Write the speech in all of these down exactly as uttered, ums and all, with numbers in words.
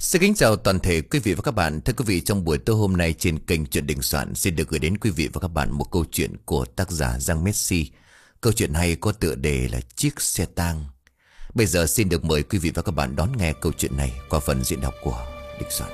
Xin kính chào toàn thể quý vị và các bạn. Thưa quý vị, trong buổi tối hôm nay trên kênh Chuyện Đình Soạn xin được gửi đến quý vị và các bạn một câu chuyện của tác giả Giang Messi. Câu chuyện hay có tựa đề là Chiếc Xe Tang. Bây giờ xin được mời quý vị và các bạn đón nghe câu chuyện này qua phần diễn đọc của Đình Soạn.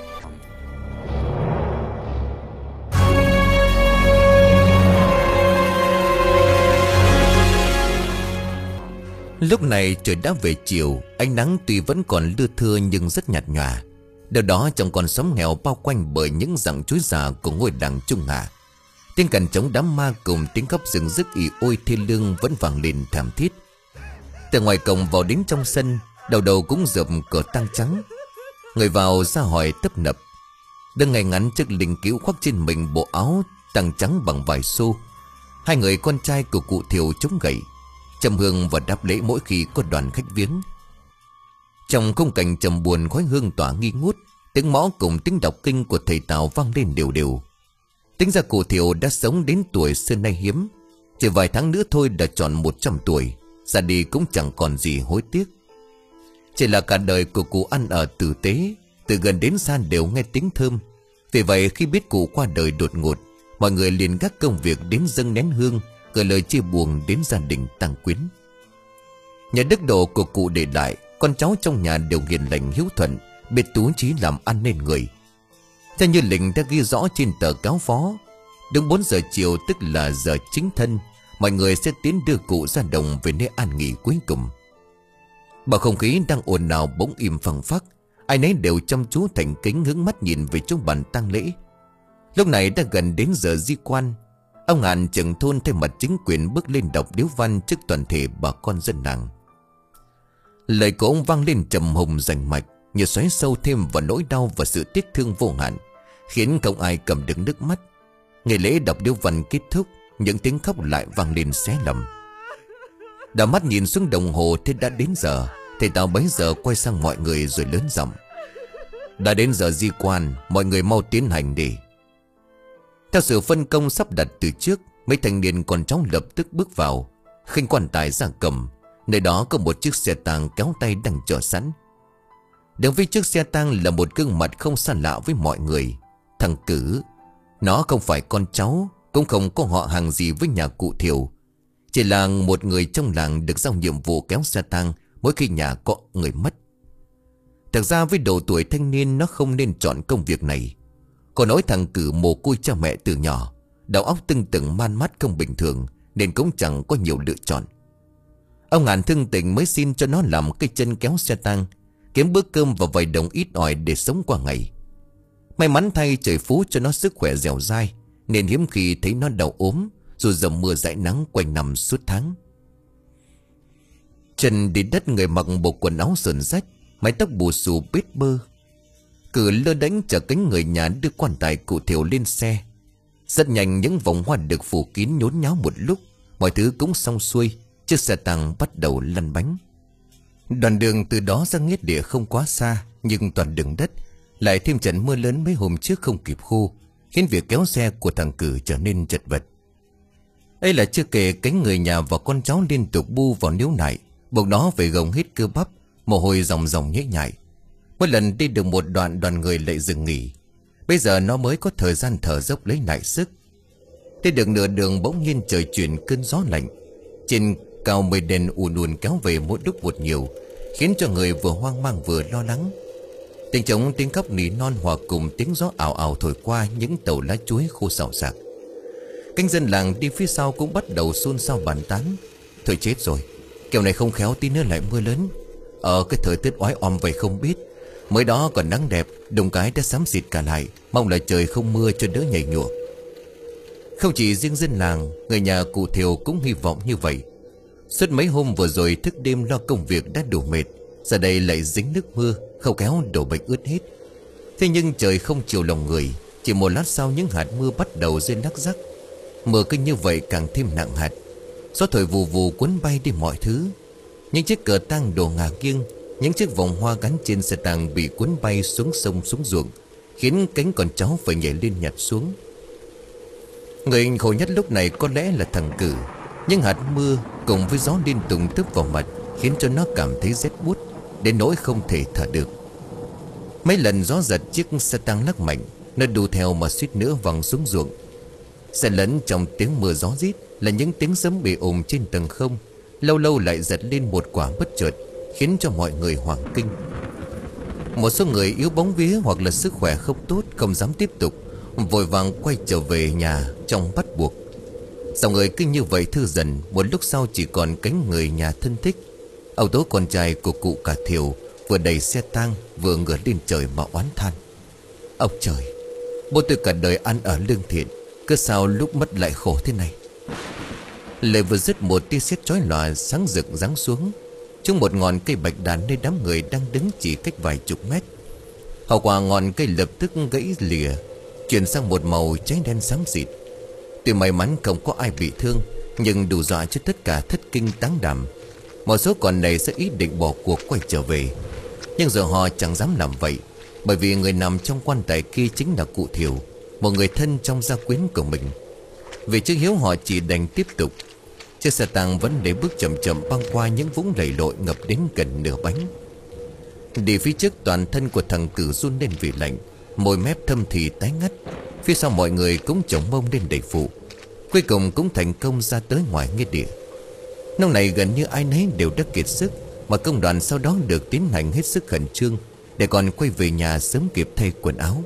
Lúc này trời đã về chiều, ánh nắng tuy vẫn còn lưa thưa nhưng rất nhạt nhòa. Đâu đó trong con xóm nghèo bao quanh bởi những rặng chuối già của ngôi làng Trung Hà, tiếng cằn trống đám ma cùng tiếng khóc rừng rức ì ôi thê lương vẫn vang lên thảm thiết. Từ ngoài cổng vào đến trong sân, đầu đầu cũng rợp cờ tang trắng. Người vào ra hỏi tấp nập. Đứng ngay ngắn trước linh cữu khoác trên mình bộ áo tang trắng bằng vải xô. Hai người con trai của cụ Thiều chống gậy, trầm hương và đáp lễ mỗi khi có đoàn khách viếng. Trong khung cảnh trầm buồn, khói hương tỏa nghi ngút, tiếng mõ cùng tiếng đọc kinh của thầy Tào vang lên đều đều. Tính ra cụ Thiều đã sống đến tuổi xưa nay hiếm, chỉ vài tháng nữa thôi đã tròn một trăm tuổi, ra đi cũng chẳng còn gì hối tiếc. Chỉ là cả đời của cụ ăn ở tử tế, từ gần đến xa đều nghe tiếng thơm. Vì vậy khi biết cụ qua đời đột ngột, mọi người liền gác công việc đến dâng nén hương, gửi lời chia buồn đến gia đình tang quyến. Nhà đức độ của cụ để lại, con cháu trong nhà đều hiền lành hiếu thuận, biết tú trí làm ăn nên người. Theo như lệnh đã ghi rõ trên tờ cáo phó, đúng bốn giờ chiều tức là giờ chính thân, mọi người sẽ tiến đưa cụ ra đồng về nơi an nghỉ cuối cùng. Bầu không khí đang ồn ào bỗng im phăng phắc, ai nấy đều chăm chú thành kính hướng mắt nhìn về trong bàn tang lễ. Lúc này đã gần đến giờ di quan. Ông Hàn trưởng thôn thay mặt chính quyền bước lên đọc điếu văn trước toàn thể bà con dân làng. Lời của ông vang lên trầm hùng rành mạch, như xoáy sâu thêm vào nỗi đau và sự tiếc thương vô hạn, khiến không ai cầm được nước mắt. Ngày lễ đọc điếu văn kết thúc, những tiếng khóc lại vang lên xé lòng. Đảo mắt nhìn xuống đồng hồ thế đã đến giờ. Thầy Tào bấy giờ quay sang mọi người rồi lớn giọng: đã đến giờ di quan, mọi người mau tiến hành đi. Theo sự phân công sắp đặt từ trước, mấy thanh niên con cháu lập tức bước vào, khênh quan tài ra cầm. Nơi đó có một chiếc xe tang kéo tay đang chờ sẵn. Đứng phía trước xe tang là một gương mặt không xa lạ với mọi người, thằng Cử. Nó không phải con cháu, cũng không có họ hàng gì với nhà cụ Thiều, chỉ là một người trong làng được giao nhiệm vụ kéo xe tang mỗi khi nhà có người mất. Thật ra với độ tuổi thanh niên nó không nên chọn công việc này. Còn nói thằng Cử mồ côi cha mẹ từ nhỏ, đầu óc tưng tửng man mát không bình thường, nên cũng chẳng có nhiều lựa chọn. Ông Hàn thương tình mới xin cho nó làm cái chân kéo xe tang, kiếm bữa cơm và vài đồng ít ỏi để sống qua ngày. May mắn thay trời phú cho nó sức khỏe dẻo dai, nên hiếm khi thấy nó đau ốm, dù dầm mưa dãi nắng quanh năm suốt tháng. Chân đi đất, người mặc bộ quần áo sờn rách, mái tóc bù xù bết bơ. Cử lơ đánh chờ cánh người nhà đưa quan tài cụ Thiều lên xe. Rất nhanh những vòng hoa được phủ kín nhốn nháo một lúc, mọi thứ cũng xong xuôi. Chiếc xe tang bắt đầu lăn bánh. Đoạn đường từ đó ra nghĩa địa không quá xa, nhưng toàn đường đất, lại thêm trận mưa lớn mấy hôm trước không kịp khô, khiến việc kéo xe của thằng Cử trở nên chật vật. Đây là chưa kể cánh người nhà và con cháu liên tục bu vào níu nại, buộc nó phải gồng hết cơ bắp, mồ hôi ròng ròng nhễ nhại. Mỗi lần đi được một đoạn, đoàn người lại dừng nghỉ. Bây giờ nó mới có thời gian thở dốc lấy lại sức. Đi được nửa đường bỗng nhiên trời chuyển cơn gió lạnh. Trên cao mây đen ùn ùn kéo về mỗi lúc một nhiều, khiến cho người vừa hoang mang vừa lo lắng. Tiếng trống, tiếng khóc nỉ non hòa cùng tiếng gió ảo ảo thổi qua những tàu lá chuối khô xào xạc. Canh dân làng đi phía sau cũng bắt đầu xôn xao bàn tán: thôi chết rồi, kiểu này không khéo tí nữa lại mưa lớn. Ở cái thời tiết oái oăm vậy không biết, mới đó còn nắng đẹp, đùng cái đã xám xịt cả lại. Mong là trời không mưa cho đỡ nhảy nhụa. Không chỉ riêng dân làng, người nhà cụ Thiều cũng hy vọng như vậy. Suốt mấy hôm vừa rồi thức đêm lo công việc đã đủ mệt, giờ đây lại dính nước mưa, không khéo đổ bệnh ướt hết. Thế nhưng trời không chiều lòng người. Chỉ một lát sau những hạt mưa bắt đầu rơi lắc rắc. Mưa cứ như vậy càng thêm nặng hạt. Gió thổi vù vù cuốn bay đi mọi thứ. Những chiếc cờ tang đổ ngả nghiêng, những chiếc vòng hoa gắn trên xe tang bị cuốn bay xuống sông xuống ruộng, khiến cánh con cháu phải nhảy lên nhặt xuống. Người khổ nhất lúc này có lẽ là thằng Cử. Những hạt mưa cùng với gió liên tục tấp vào mặt khiến cho nó cảm thấy rét buốt, đến nỗi không thể thở được. Mấy lần gió giật chiếc xe tăng lắc mạnh, nó đu theo mà suýt nữa văng xuống ruộng. Xen lẫn trong tiếng mưa gió rít là những tiếng sấm bị ồm trên tầng không. Lâu lâu lại giật lên một quả bất chợt, khiến cho mọi người hoảng kinh. Một số người yếu bóng vía hoặc là sức khỏe không tốt, không dám tiếp tục, vội vàng quay trở về nhà trong bắt buộc. Dòng người cứ như vậy thư dần. Một lúc sau chỉ còn cánh người nhà thân thích. Ông Tố con trai của cụ Cả Thiều vừa đẩy xe tang vừa ngửa lên trời mà oán than: ông trời, bố tôi cả đời ăn ở lương thiện, cứ sao lúc mất lại khổ thế này. Lời vừa dứt, một tia sét chói lòa sáng rực giáng xuống trúng một ngọn cây bạch đàn nơi đám người đang đứng chỉ cách vài chục mét. Hậu quả ngọn cây lập tức gãy lìa, chuyển sang một màu cháy đen xám xịt. Tuy may mắn không có ai bị thương, nhưng đủ dọa cho tất cả thất kinh táng đảm. Một số còn này sẽ ý định bỏ cuộc quay trở về, nhưng giờ họ chẳng dám làm vậy, bởi vì người nằm trong quan tài kia chính là cụ Thiều, một người thân trong gia quyến của mình. Vì chưa hiếu họ chỉ đành tiếp tục. Chiếc xe tăng vẫn để bước chậm chậm băng qua những vũng lầy lội ngập đến gần nửa bánh. Đi phía trước, toàn thân của thằng Cử run lên vì lạnh, môi mép thâm thì tái ngắt. Phía sau mọi người cũng chổng mông lên đẩy phụ. Cuối cùng cũng thành công ra tới ngoài nghĩa địa. Lúc này gần như ai nấy đều đã kiệt sức, mà công đoàn sau đó được tiến hành hết sức khẩn trương để còn quay về nhà sớm kịp thay quần áo.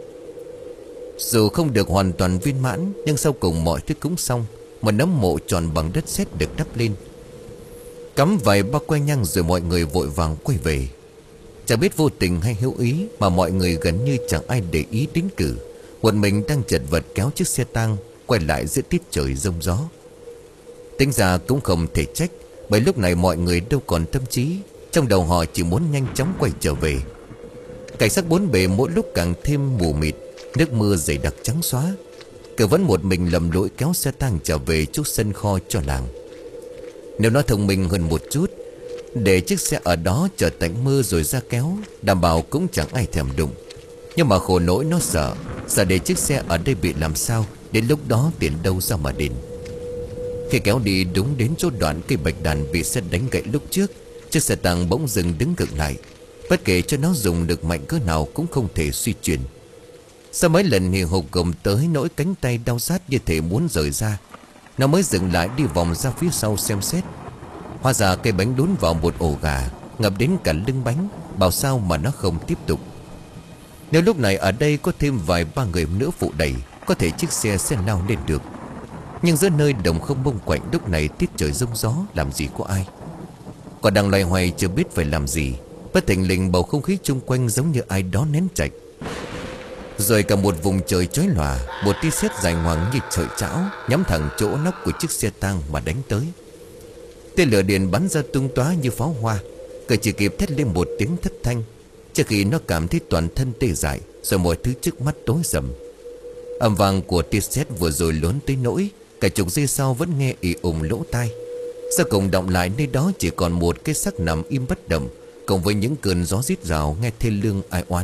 Dù không được hoàn toàn viên mãn, nhưng sau cùng mọi thứ cũng xong. Một nấm mộ tròn bằng đất sét được đắp lên, cắm vài bao que nhang, rồi mọi người vội vàng quay về. Chẳng biết vô tình hay hữu ý mà mọi người gần như chẳng ai để ý đến Cử, một mình đang chật vật kéo chiếc xe tang quay lại giữa tiết trời giông gió. Tính ra cũng không thể trách, bởi lúc này mọi người đâu còn tâm trí, trong đầu họ chỉ muốn nhanh chóng quay trở về. Cảnh sắc bốn bề mỗi lúc càng thêm mù mịt, nước mưa dày đặc trắng xóa. Cử vẫn một mình lầm lỗi kéo xe tang trở về chút sân kho cho làng. Nếu nó thông minh hơn một chút, để chiếc xe ở đó chờ tạnh mưa rồi ra kéo, đảm bảo cũng chẳng ai thèm đụng. Nhưng mà khổ nỗi nó sợ, sợ để chiếc xe ở đây bị làm sao, đến lúc đó tiền đâu ra mà đền. Khi kéo đi đúng đến chỗ đoạn cây bạch đàn bị xe đánh gãy lúc trước, chiếc xe tang bỗng dừng đứng cực lại. Bất kể cho nó dùng được mạnh cỡ nào cũng không thể suy chuyển. Sau mấy lần hì hục gồng tới nỗi cánh tay đau rát như thể muốn rời ra, nó mới dừng lại đi vòng ra phía sau xem xét. Hóa ra cây bánh đún vào một ổ gà, ngập đến cả lưng bánh, bảo sao mà nó không tiếp tục. Nếu lúc này ở đây có thêm vài ba người nữa phụ đẩy, có thể chiếc xe sẽ lao lên được. Nhưng giữa nơi đồng không bông quạnh, lúc này tiết trời giông gió, làm gì có ai. Còn đang loay hoay chưa biết phải làm gì, bất thình lình bầu không khí chung quanh giống như ai đó nén chạch. Rồi cả một vùng trời chói lòa, một tia sét dài ngoằng như trời chảo nhắm thẳng chỗ nóc của chiếc xe tang mà đánh tới. Tên lửa điện bắn ra tung tóa như pháo hoa. Cậu chỉ kịp thét lên một tiếng thất thanh, trước khi nó cảm thấy toàn thân tê dại, rồi mọi thứ trước mắt tối sầm. Âm vang của tia sét vừa rồi lớn tới nỗi cả chục giây sau vẫn nghe ì ùng lỗ tai. Sau cùng động lại nơi đó chỉ còn một cái xác nằm im bất động, cộng với những cơn gió rít rào nghe thê lương ai oán.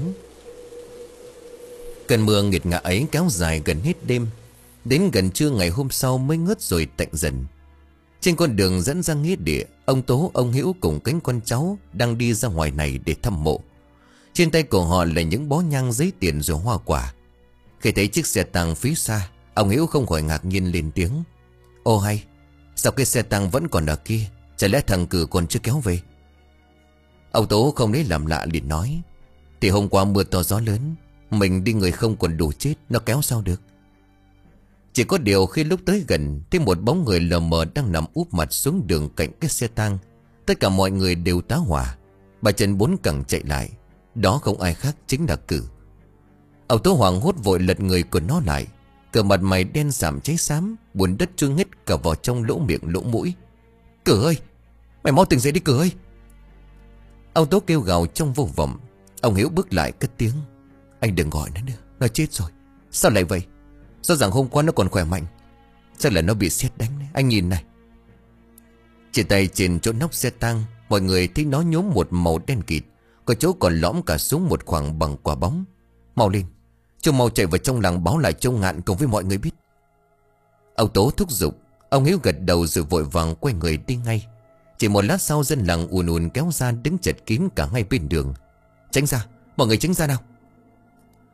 Cơn mưa nghiệt ngã ấy kéo dài gần hết đêm, đến gần trưa ngày hôm sau mới ngớt rồi tạnh dần. Trên con đường dẫn ra nghĩa địa, ông Tố, ông Hữu cùng cánh con cháu đang đi ra ngoài này để thăm mộ. Trên tay của họ là những bó nhang, giấy tiền rồi hoa quả. Khi thấy chiếc xe tang phía xa, ông Hữu không khỏi ngạc nhiên lên tiếng: "Ô hay, sao cái xe tang vẫn còn ở kia? Chả lẽ thằng Cử còn chưa kéo về?" Ông Tố không lấy làm lạ liền nói: "Thì hôm qua mưa to gió lớn, mình đi người không còn đủ chết, nó kéo sao được." Chỉ có điều khi lúc tới gần, thấy một bóng người lờ mờ đang nằm úp mặt xuống đường cạnh cái xe tang. Tất cả mọi người đều tá hỏa. Bà Trần bốn cẳng chạy lại. Đó không ai khác chính là Cử. Ông Tố hoảng hốt vội lật người của nó lại. Cử mặt mày đen sạm cháy xám, bùn đất trôi hết cả vào trong lỗ miệng lỗ mũi. "Cử ơi, mày mau tỉnh dậy đi Cử ơi!" Ông Tố kêu gào trong vô vọng. Ông Hiếu bước lại cất tiếng: "Anh đừng gọi nó nữa, nó chết rồi." "Sao lại vậy? Rõ ràng hôm qua nó còn khỏe mạnh." "Chắc là nó bị sét đánh đấy, anh nhìn này." Chỉ tay trên chỗ nóc xe tang, mọi người thấy nó nhuốm một màu đen kịt, có chỗ còn lõm cả xuống một khoảng bằng quả bóng. "Mau lên, chúng mau chạy vào trong làng báo lại cho Ngạn cùng với mọi người biết." Ông Tố thúc giục. Ông Hiếu gật đầu rồi vội vàng quay người đi ngay. Chỉ một lát sau, dân làng ùn ùn kéo ra đứng chật kín cả ngay bên đường. "Tránh ra, mọi người tránh ra nào!"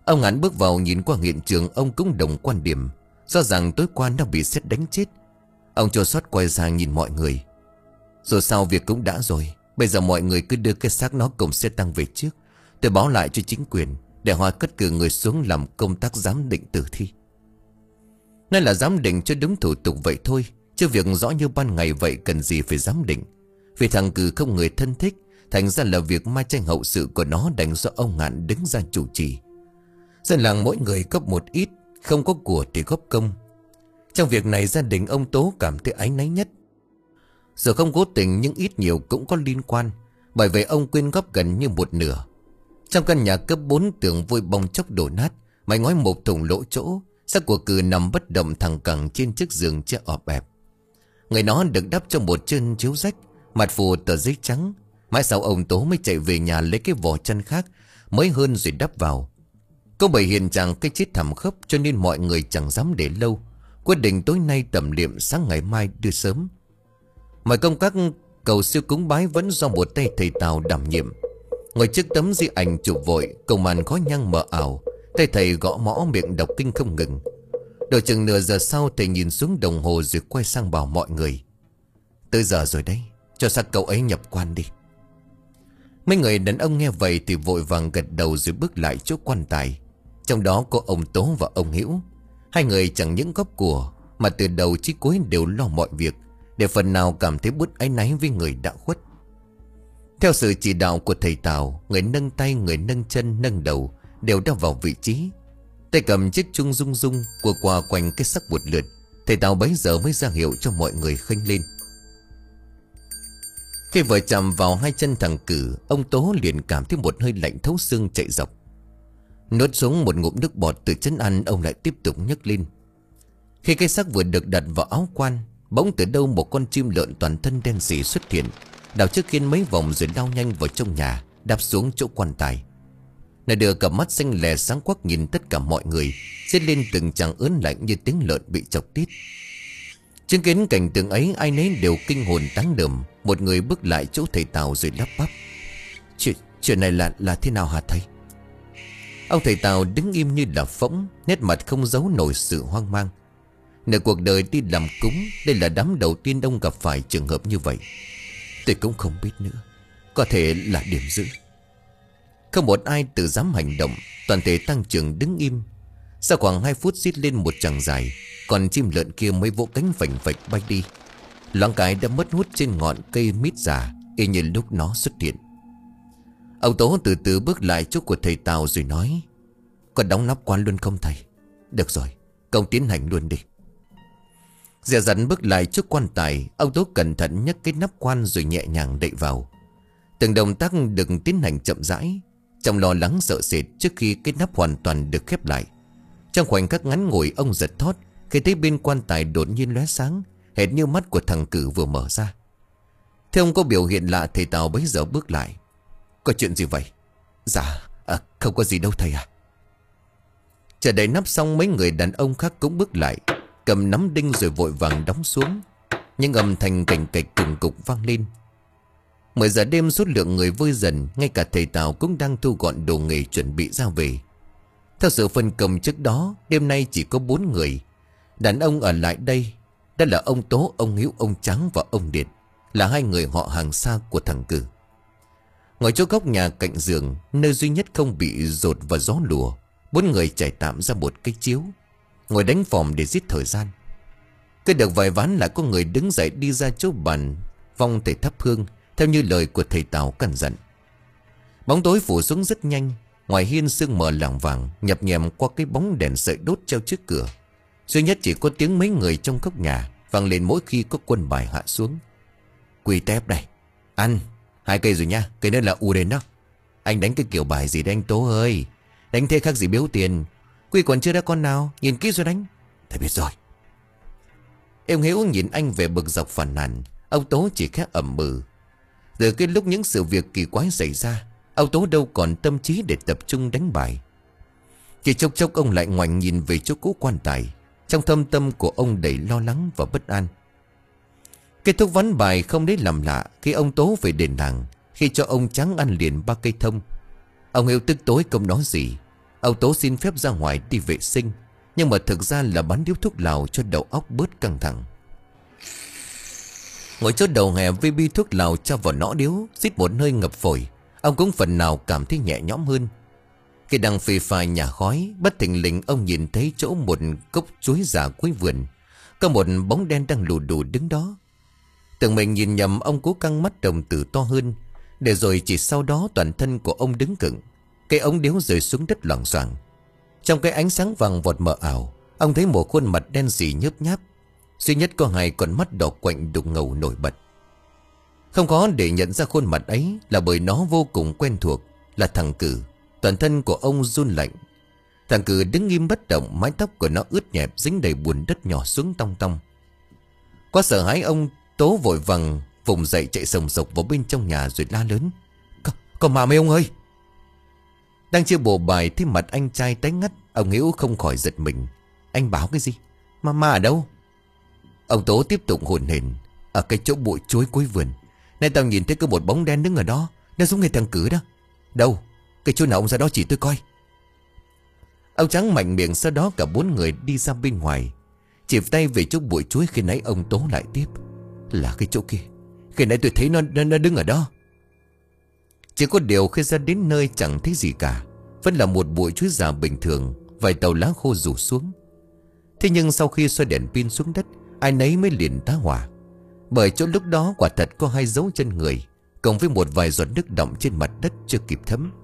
Ông Ngạn bước vào nhìn qua hiện trường, ông cũng đồng quan điểm. Rõ ràng tối qua nó bị sét đánh chết. Ông chua xót quay sang nhìn mọi người. Rồi sao việc cũng đã rồi. Bây giờ mọi người cứ đưa cái xác nó cùng xe tăng về trước. Tôi báo lại cho chính quyền để họ cất cử người xuống làm công tác giám định tử thi. Nói là giám định cho đúng thủ tục vậy thôi, chứ việc rõ như ban ngày vậy cần gì phải giám định. Vì thằng Cử không người thân thích, thành ra là việc mai tranh hậu sự của nó đành do ông Ngạn đứng ra chủ trì. Dân làng mỗi người góp một ít, không có của thì góp công. Trong việc này gia đình ông Tố cảm thấy áy náy nhất. Giờ không cố tình nhưng ít nhiều cũng có liên quan. Bởi vậy ông quyên góp gần như một nửa. Trong căn nhà cấp bốn, tường vôi bong chóc đổ nát, mái ngói một thùng lỗ chỗ. Xác của Cừ nằm bất động thẳng cẳng trên chiếc giường che ọp ẹp. Người nó được đắp cho một chân chiếu rách, mặt phủ tờ giấy trắng. Mãi sau ông Tố mới chạy về nhà lấy cái vỏ chăn khác mới hơn rồi đắp vào. Có bởi hiện trạng cái chết thảm khốc cho nên mọi người chẳng dám để lâu. Quyết định tối nay tẩm liệm, sáng ngày mai đưa sớm. Mọi công tác cầu siêu cúng bái vẫn do một tay thầy Tào đảm nhiệm. Ngồi trước tấm di ảnh chụp vội, cầu màn khói nhang mờ ảo, tay thầy gõ mõ miệng đọc kinh không ngừng. Đợi chừng nửa giờ sau, thầy nhìn xuống đồng hồ rồi quay sang bảo mọi người: tới giờ rồi đấy, cho xác cậu ấy nhập quan đi. Mấy người đàn ông nghe vậy thì vội vàng gật đầu rồi bước lại chỗ quan tài. Trong đó có ông Tố và ông Hữu. Hai người chẳng những góp của mà từ đầu chí cuối đều lo mọi việc, để phần nào cảm thấy bớt áy náy với người đã khuất. Theo sự chỉ đạo của thầy Tào, người nâng tay, người nâng chân, nâng đầu đều đã vào vị trí. Tay cầm chiếc chung rung rung của qua quanh cái xác một lượt. Thầy Tào bấy giờ mới ra hiệu cho mọi người khênh lên. Khi vừa chạm vào hai chân thằng Cử, ông Tố liền cảm thấy một hơi lạnh thấu xương chạy dọc. Nuốt xuống một ngụm nước bọt từ chân ăn, ông lại tiếp tục nhấc lên. Khi cái xác vừa được đặt vào áo quan, bỗng từ đâu một con chim lợn toàn thân đen sì xuất hiện, đảo trước khiên mấy vòng rồi lao nhanh vào trong nhà, đáp xuống chỗ quan tài. Nó đưa cặp mắt xanh lè sáng quắc nhìn tất cả mọi người, giết lên từng tràng ớn lạnh như tiếng lợn bị chọc tiết. Chứng kiến cảnh tượng ấy, ai nấy đều kinh hồn táng đờm. Một người bước lại chỗ thầy Tào rồi lắp bắp: Chuyện, chuyện này là là thế nào hả thầy? Ông thầy Tào đứng im như là phỗng, nét mặt không giấu nổi sự hoang mang. Nửa cuộc đời đi làm cúng, đây là đám đầu tiên ông gặp phải trường hợp như vậy. Tôi cũng không biết nữa, có thể là điểm dữ. Không một ai tự dám hành động, toàn thể tăng trưởng đứng im. Sau khoảng hai phút rít lên một chàng dài, còn chim lợn kia mới vỗ cánh phành phạch bay đi. Loáng cái đã mất hút trên ngọn cây mít già, y như lúc nó xuất hiện. Ông Tố từ từ bước lại chỗ của thầy Tào rồi nói: Có đóng nắp quan luôn không thầy? Được rồi, công tiến hành luôn đi. Dè dặt bước lại trước quan tài, ông Tố cẩn thận nhấc cái nắp quan rồi nhẹ nhàng đậy vào. Từng động tác được tiến hành chậm rãi, trong lo lắng sợ sệt trước khi cái nắp hoàn toàn được khép lại. Trong khoảnh khắc ngắn ngủi, ông giật thót khi thấy bên quan tài đột nhiên lóe sáng, hệt như mắt của thằng Cử vừa mở ra. Thế ông có biểu hiện lạ, thầy Tào bấy giờ bước lại: Có chuyện gì vậy? Dạ à, không có gì đâu thầy à. Chờ đậy nắp xong, mấy người đàn ông khác cũng bước lại, cầm nắm đinh rồi vội vàng đóng xuống. Nhưng âm thanh cành cạch cùng cục vang lên. Mười giờ đêm, số lượng người vơi dần, ngay cả thầy Tào cũng đang thu gọn đồ nghề chuẩn bị ra về. Theo sự phân công trước đó, đêm nay chỉ có bốn người đàn ông ở lại đây. Đó là ông Tố, ông Hiếu, ông Trắng và ông Điệt, là hai người họ hàng xa của thằng Cử. Ngồi chỗ góc nhà cạnh giường, nơi duy nhất không bị dột và gió lùa, bốn người trải tạm ra một cái chiếu, ngồi đánh phòm để giết thời gian. Cứ được vài ván lại có người đứng dậy đi ra chỗ bàn vong thầy thắp hương, theo như lời của thầy Tào căn dặn. Bóng tối phủ xuống rất nhanh. Ngoài hiên sương mờ lảng vàng nhập nhèm qua cái bóng đèn sợi đốt treo trước cửa. Duy nhất chỉ có tiếng mấy người trong góc nhà vang lên mỗi khi có quân bài hạ xuống. Quỳ tép này, ăn hai cây rồi nha, cây nữa là u đến đó. Anh đánh cái kiểu bài gì đấy anh Tố ơi? Đánh thế khác gì biếu tiền. Quỳ còn chưa đã con nào, nhìn kỹ rồi đánh. Thầy biết rồi. Em Hiếu nhìn anh về bực dọc phàn nàn. Ông Tố chỉ khẽ ẩm bừ. Từ cái lúc những sự việc kỳ quái xảy ra, ông Tố đâu còn tâm trí để tập trung đánh bài. Chỉ chốc chốc ông lại ngoảnh nhìn về chỗ cũ quan tài. Trong thâm tâm của ông đầy lo lắng và bất an. Kết thúc ván bài không lấy làm lạ khi ông Tố về đền làng, khi cho ông Trắng ăn liền ba cây thông. Ông Hiếu tức tối không nói gì. Ông Tố xin phép ra ngoài đi vệ sinh, nhưng mà thực ra là bắn điếu thuốc lào cho đầu óc bớt căng thẳng. Ngồi chỗ đầu hè với bi thuốc lào cho vào nõ điếu, xít một hơi ngập phổi, ông cũng phần nào cảm thấy nhẹ nhõm hơn. Khi đang phì phai nhả khói, bất thình lình ông nhìn thấy chỗ một cốc chuối già cuối vườn, có một bóng đen đang lù đù đứng đó. Tưởng mình nhìn nhầm, ông cố căng mắt đồng tử to hơn, để rồi chỉ sau đó toàn thân của ông đứng cứng, cái ống điếu rơi xuống đất loảng xoảng. Trong cái ánh sáng vàng vọt mờ ảo, ông thấy một khuôn mặt đen sì nhớp nháp, duy nhất có hai con mắt đỏ quạnh đục ngầu nổi bật. Không khó để nhận ra khuôn mặt ấy là bởi nó vô cùng quen thuộc, là thằng Cử. Toàn thân của ông run lạnh. Thằng Cử đứng im bất động, mái tóc của nó ướt nhẹp dính đầy bùn đất nhỏ xuống tong tong. Quá sợ hãi, ông Tố vội vàng vùng dậy chạy sồng sộc vào bên trong nhà rồi la lớn: Có, có ma mấy ông ơi! Đang chưa bổ bài thì mặt anh trai tái ngắt. Ông Hiếu không khỏi giật mình. Anh báo cái gì? Ma ma ở đâu? Ông Tố tiếp tục hồn hển: Ở cái chỗ bụi chuối cuối vườn. Nay tao nhìn thấy có một bóng đen đứng ở đó. Nó giống người thằng Cử đó. Đâu? Cái chỗ nào ông ra đó chỉ tôi coi. Ông Trắng mạnh miệng, sau đó cả bốn người đi ra bên ngoài, chỉ tay về chỗ bụi chuối khi nãy. Ông Tố lại tiếp: Là cái chỗ kia. Khi nãy tôi thấy nó, nó, nó đứng ở đó. Chỉ có điều khi ra đến nơi chẳng thấy gì cả, vẫn là một bụi chuối già bình thường, vài tàu lá khô rủ xuống. Thế nhưng sau khi xoay đèn pin xuống đất, ai nấy mới liền tá hỏa. Bởi chỗ lúc đó quả thật có hai dấu chân người, cộng với một vài giọt nước đọng trên mặt đất chưa kịp thấm.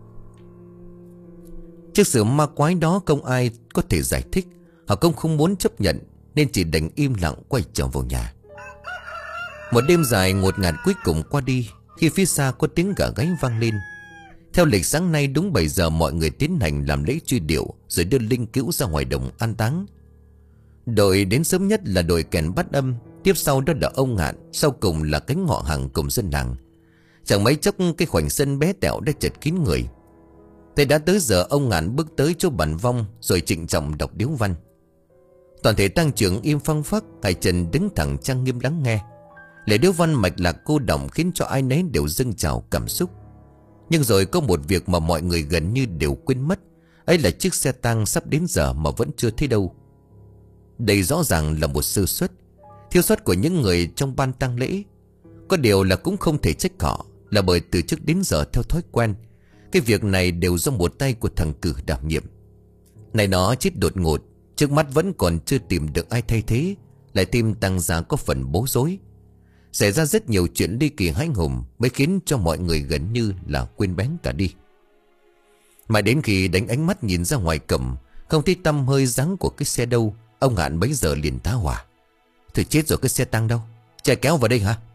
Trước sự ma quái đó không ai có thể giải thích, họ cũng không muốn chấp nhận, nên chỉ đành im lặng quay trở vào nhà. Một đêm dài ngột ngạt cuối cùng qua đi, khi phía xa có tiếng gà gáy vang lên. Theo lịch sáng nay đúng bảy giờ mọi người tiến hành làm lễ truy điệu, rồi đưa linh cữu ra ngoài đồng an táng. Đội đến sớm nhất là đội kèn bắt âm, tiếp sau đó là ông Ngạn, sau cùng là cánh họ hàng cùng dân làng. Chẳng mấy chốc cái khoảnh sân bé tẹo đã chật kín người. Thế đã tới giờ ông Ngạn bước tới chỗ bàn vong, rồi trịnh trọng đọc điếu văn. Toàn thể tang trưởng im phăng phắc, hai chân đứng thẳng trang nghiêm lắng nghe. Lễ điếu văn mạch lạc cô động khiến cho ai nấy đều dâng trào cảm xúc. Nhưng rồi có một việc mà mọi người gần như đều quên mất, ấy là chiếc xe tang sắp đến giờ mà vẫn chưa thấy đâu. Đây rõ ràng là một sơ suất, thiếu sót của những người trong ban tang lễ. Có điều là cũng không thể trách họ, là bởi từ trước đến giờ theo thói quen, cái việc này đều do một tay của thằng Cử đảm nhiệm. Này nó chết đột ngột, trước mắt vẫn còn chưa tìm được ai thay thế, lại thêm tăng giá có phần bối rối. Xảy ra rất nhiều chuyện ly kỳ hãi hùng, mới khiến cho mọi người gần như là quên bén cả đi. Mà đến khi đánh ánh mắt nhìn ra ngoài cổng, không thấy tăm hơi dáng của cái xe đâu, ông Ngạn bấy giờ liền tá hỏa: Thôi chết rồi, cái xe tăng đâu? Chạy kéo vào đây hả?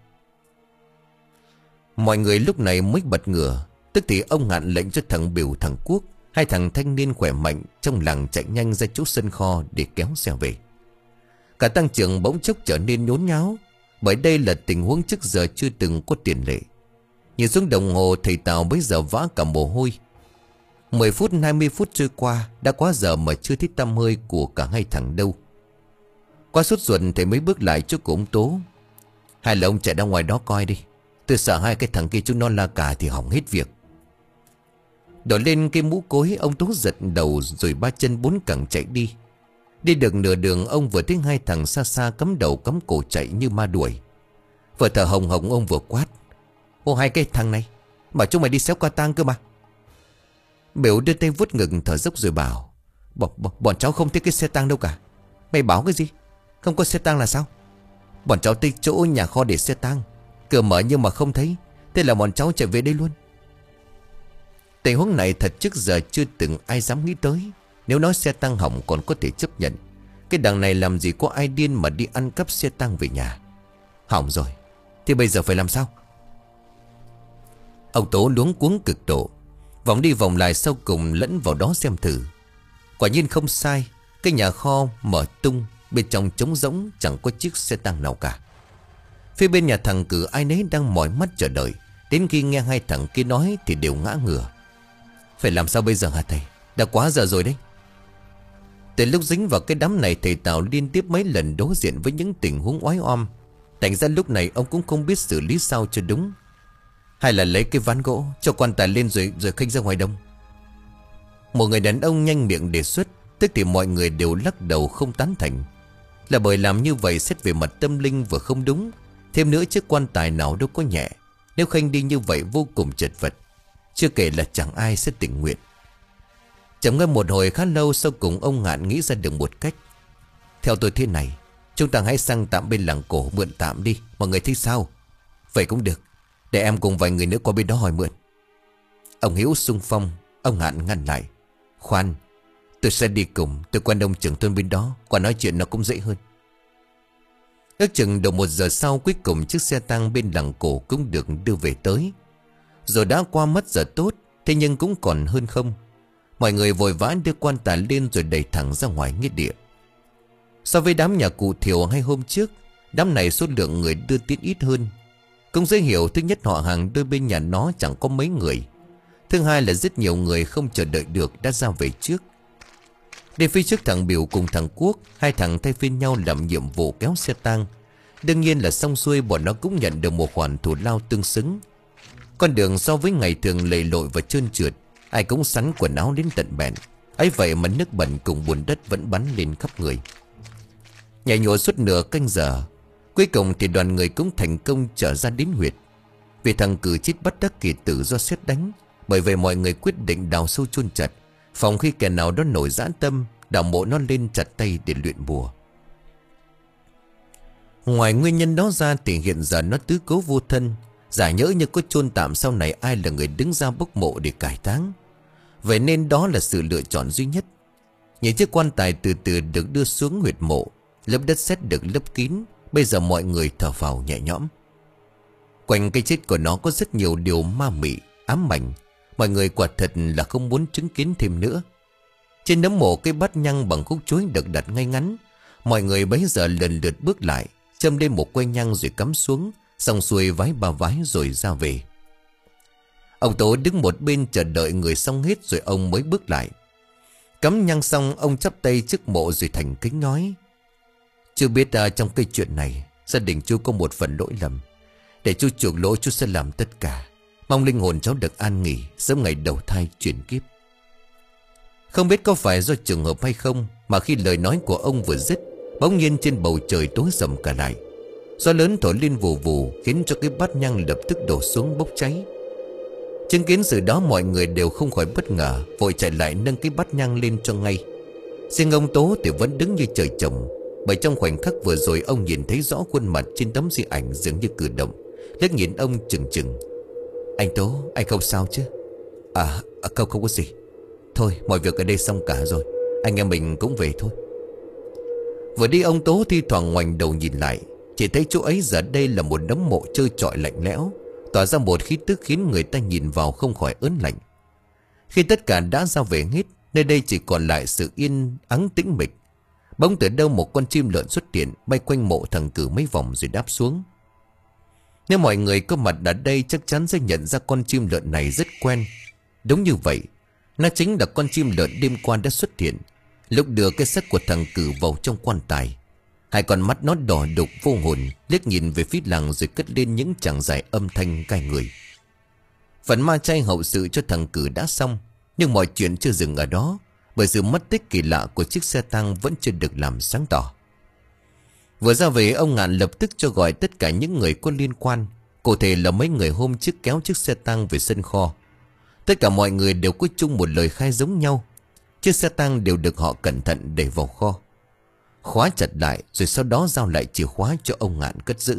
Mọi người lúc này mới bật ngửa. Tức thì ông Ngạn lệnh cho thằng Biểu, thằng Quốc, hai thằng thanh niên khỏe mạnh trong làng chạy nhanh ra chỗ sân kho để kéo xe về. Cả tang trưởng bỗng chốc trở nên nhốn nháo, bởi đây là tình huống trước giờ chưa từng có tiền lệ. Nhìn xuống đồng hồ, thầy Tào bấy giờ vã cả mồ hôi. Mười phút hai mươi phút trôi qua, đã quá giờ mà chưa thấy tăm hơi của cả hai thằng đâu. Quá sốt ruột, thầy mới bước lại chỗ của ông Tố: Hay là ông chạy ra ngoài đó coi đi, tôi sợ hai cái thằng kia chúng nó la cả thì hỏng hết việc. Đổi lên cái mũ cối, ông Tố giật đầu rồi ba chân bốn cẳng chạy đi. Đi được nửa đường, ông vừa thấy hai thằng xa xa cắm đầu cắm cổ chạy như ma đuổi. Vừa thở hồng hồng, ông vừa quát: Ô, hai cái thằng này, bảo chúng mày đi xéo qua tang cơ mà. Biểu đưa tay vuốt ngực thở dốc rồi bảo: B -b Bọn cháu không thấy cái xe tang đâu cả. Mày báo cái gì? Không có xe tang là sao? Bọn cháu tới chỗ nhà kho để xe tang, cửa mở nhưng mà không thấy. Thế là bọn cháu chạy về đây luôn. Tình huống này thật trước giờ chưa từng ai dám nghĩ tới. Nếu nói xe tang hỏng còn có thể chấp nhận, cái đằng này làm gì có ai điên mà đi ăn cắp xe tang về nhà. Hỏng rồi, thì bây giờ phải làm sao? Ông Tố luống cuống cực độ, vòng đi vòng lại sau cùng lẫn vào đó xem thử. Quả nhiên không sai, cái nhà kho mở tung, bên trong trống rỗng, chẳng có chiếc xe tang nào cả. Phía bên nhà thằng Cử ai nấy đang mỏi mắt chờ đợi. Đến khi nghe hai thằng kia nói thì đều ngã ngửa. Phải làm sao bây giờ hả thầy? Đã quá giờ rồi đấy. Từ lúc dính vào cái đám này, thầy Tào liên tiếp mấy lần đối diện với những tình huống oái oăm. Thành ra lúc này ông cũng không biết xử lý sao cho đúng. Hay là lấy cái ván gỗ cho quan tài lên rồi rồi khênh ra ngoài đông. Một người đàn ông nhanh miệng đề xuất, tức thì mọi người đều lắc đầu không tán thành. Là bởi làm như vậy xét về mặt tâm linh vừa không đúng. Thêm nữa chiếc quan tài nào đâu có nhẹ. Nếu Khanh đi như vậy vô cùng chật vật. Chưa kể là chẳng ai sẽ tình nguyện. Chậm ngâm một hồi khá lâu, sau cùng ông Ngạn nghĩ ra được một cách. Theo tôi thế này, chúng ta hãy sang tạm bên làng cổ mượn tạm đi. Mọi người thấy sao? Vậy cũng được. Để em cùng vài người nữa qua bên đó hỏi mượn. Ông Hiếu xung phong. Ông Ngạn ngăn lại. Khoan, tôi sẽ đi cùng. Tôi quen ông trưởng thôn bên đó, qua nói chuyện nó cũng dễ hơn. Ước chừng đầu một giờ sau, cuối cùng chiếc xe tang bên làng cổ cũng được đưa về tới. Rồi đã qua mất giờ tốt, thế nhưng cũng còn hơn không. Mọi người vội vã đưa quan tài lên rồi đẩy thẳng ra ngoài nghĩa địa. So với đám nhà cụ Thiều hay hôm trước, đám này số lượng người đưa tiến ít hơn. Cũng dễ hiểu, thứ nhất họ hàng đôi bên nhà nó chẳng có mấy người. Thứ hai là rất nhiều người không chờ đợi được đã ra về trước. Để phía trước thằng Biểu cùng thằng Quốc, hai thằng thay phiên nhau làm nhiệm vụ kéo xe tang. Đương nhiên là xong xuôi bọn nó cũng nhận được một khoản thù lao tương xứng. Con đường so với ngày thường lầy lội và trơn trượt, ai cũng sắn quần áo đến tận bẹn. Ấy vậy mà nước bẩn cùng bùn đất vẫn bắn lên khắp người. Nhảy nhụa suốt nửa canh giờ, cuối cùng thì đoàn người cũng thành công trở ra đến huyệt. Vì thằng Cử chết bất đắc kỳ tử do sét đánh. Bởi vậy mọi người quyết định đào sâu chôn chặt, phòng khi kẻ nào đó nổi dã tâm đào mộ nó lên chặt tay để luyện bùa. Ngoài nguyên nhân đó ra thì hiện giờ nó tứ cố vô thân. Giả nhỡ như có chôn tạm, sau này ai là người đứng ra bốc mộ để cải táng. Vậy nên đó là sự lựa chọn duy nhất. Những chiếc quan tài từ từ được đưa xuống huyệt mộ, lớp đất sét được lấp kín. Bây giờ mọi người thở phào nhẹ nhõm. Quanh cái chết của nó có rất nhiều điều ma mị, ám ảnh. Mọi người quả thật là không muốn chứng kiến thêm nữa. Trên nấm mộ cái bát nhang bằng khúc chuối được đặt ngay ngắn. Mọi người bấy giờ lần lượt bước lại, châm lên một que nhang rồi cắm xuống, xong xuôi vái ba vái rồi ra về. Ông Tố đứng một bên chờ đợi người xong hết rồi ông mới bước lại. Cắm nhang xong, ông chắp tay trước mộ rồi thành kính nói: Chưa biết à, trong cái chuyện này gia đình chú có một phần lỗi lầm. Để chú chuộc lỗi, chú sẽ làm tất cả. Mong linh hồn cháu được an nghỉ, sớm ngày đầu thai chuyển kiếp. Không biết có phải do trường hợp hay không, mà khi lời nói của ông vừa dứt, bỗng nhiên trên bầu trời tối sầm cả lại. Gió lớn thổi lên vù vù, khiến cho cái bát nhang lập tức đổ xuống bốc cháy. Chứng kiến sự đó mọi người đều không khỏi bất ngờ, vội chạy lại nâng cái bát nhang lên cho ngay. Riêng ông Tố thì vẫn đứng như trời trồng, bởi trong khoảnh khắc vừa rồi ông nhìn thấy rõ khuôn mặt trên tấm di ảnh dường như cử động, liếc nhìn ông chừng chừng. Anh Tố, anh không sao chứ? À, à không, không có gì. Thôi, mọi việc ở đây xong cả rồi, anh em mình cũng về thôi. Vừa đi ông Tố thi thoảng ngoảnh đầu nhìn lại, chỉ thấy chỗ ấy giờ đây là một nấm mộ trơ trọi lạnh lẽo, tỏa ra một khí tức khiến người ta nhìn vào không khỏi ớn lạnh. Khi tất cả đã ra về hết, nơi đây chỉ còn lại sự yên ắng tĩnh mịch. Bỗng từ đâu một con chim lợn xuất hiện, bay quanh mộ thằng Cử mấy vòng rồi đáp xuống. Nếu mọi người có mặt ở đây chắc chắn sẽ nhận ra con chim lợn này rất quen. Đúng như vậy, nó chính là con chim lợn đêm qua đã xuất hiện lúc đưa cái xác của thằng Cử vào trong quan tài. Hai con mắt nó đỏ đục vô hồn, liếc nhìn về phía làng rồi cất lên những tràng dài âm thanh gai người. Phần ma chay hậu sự cho thằng Cử đã xong, nhưng mọi chuyện chưa dừng ở đó, bởi sự mất tích kỳ lạ của chiếc xe tang vẫn chưa được làm sáng tỏ. Vừa ra về, ông Ngạn lập tức cho gọi tất cả những người có liên quan, cụ thể là mấy người hôm trước kéo chiếc xe tang về sân kho. Tất cả mọi người đều có chung một lời khai giống nhau. Chiếc xe tang đều được họ cẩn thận để vào kho, khóa chặt lại, rồi sau đó giao lại chìa khóa cho ông Ngạn cất giữ.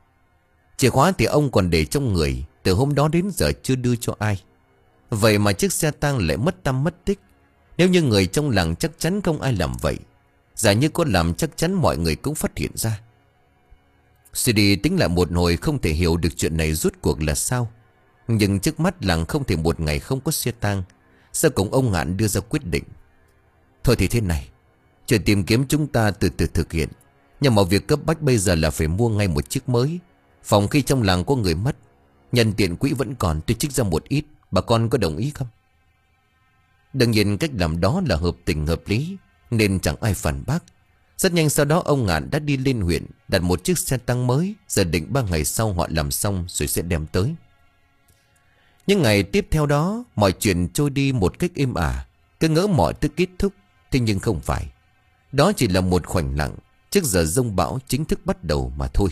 Chìa khóa thì ông còn để trong người, từ hôm đó đến giờ chưa đưa cho ai. Vậy mà chiếc xe tang lại mất tăm mất tích. Nếu như người trong làng chắc chắn không ai làm vậy, giả như có làm chắc chắn mọi người cũng phát hiện ra. Suy đi tính lại một hồi không thể hiểu được chuyện này rốt cuộc là sao. Nhưng trước mắt làng không thể một ngày không có xe tang. Sau cùng ông Ngạn đưa ra quyết định: Thôi thì thế này, chuyện tìm kiếm chúng ta từ từ thực hiện, nhưng mà việc cấp bách bây giờ là phải mua ngay một chiếc mới, phòng khi trong làng có người mất. Nhân tiện quỹ vẫn còn, tôi trích ra một ít. Bà con có đồng ý không? Đương nhiên cách làm đó là hợp tình hợp lý, nên chẳng ai phản bác. Rất nhanh sau đó ông Ngạn đã đi lên huyện đặt một chiếc xe tăng mới, giờ định ba ngày sau họ làm xong rồi sẽ đem tới. Những ngày tiếp theo đó, mọi chuyện trôi đi một cách êm ả. Cứ ngỡ mọi thứ kết thúc. Thế nhưng không phải. Đó chỉ là một khoảnh lặng trước giờ giông bão chính thức bắt đầu mà thôi.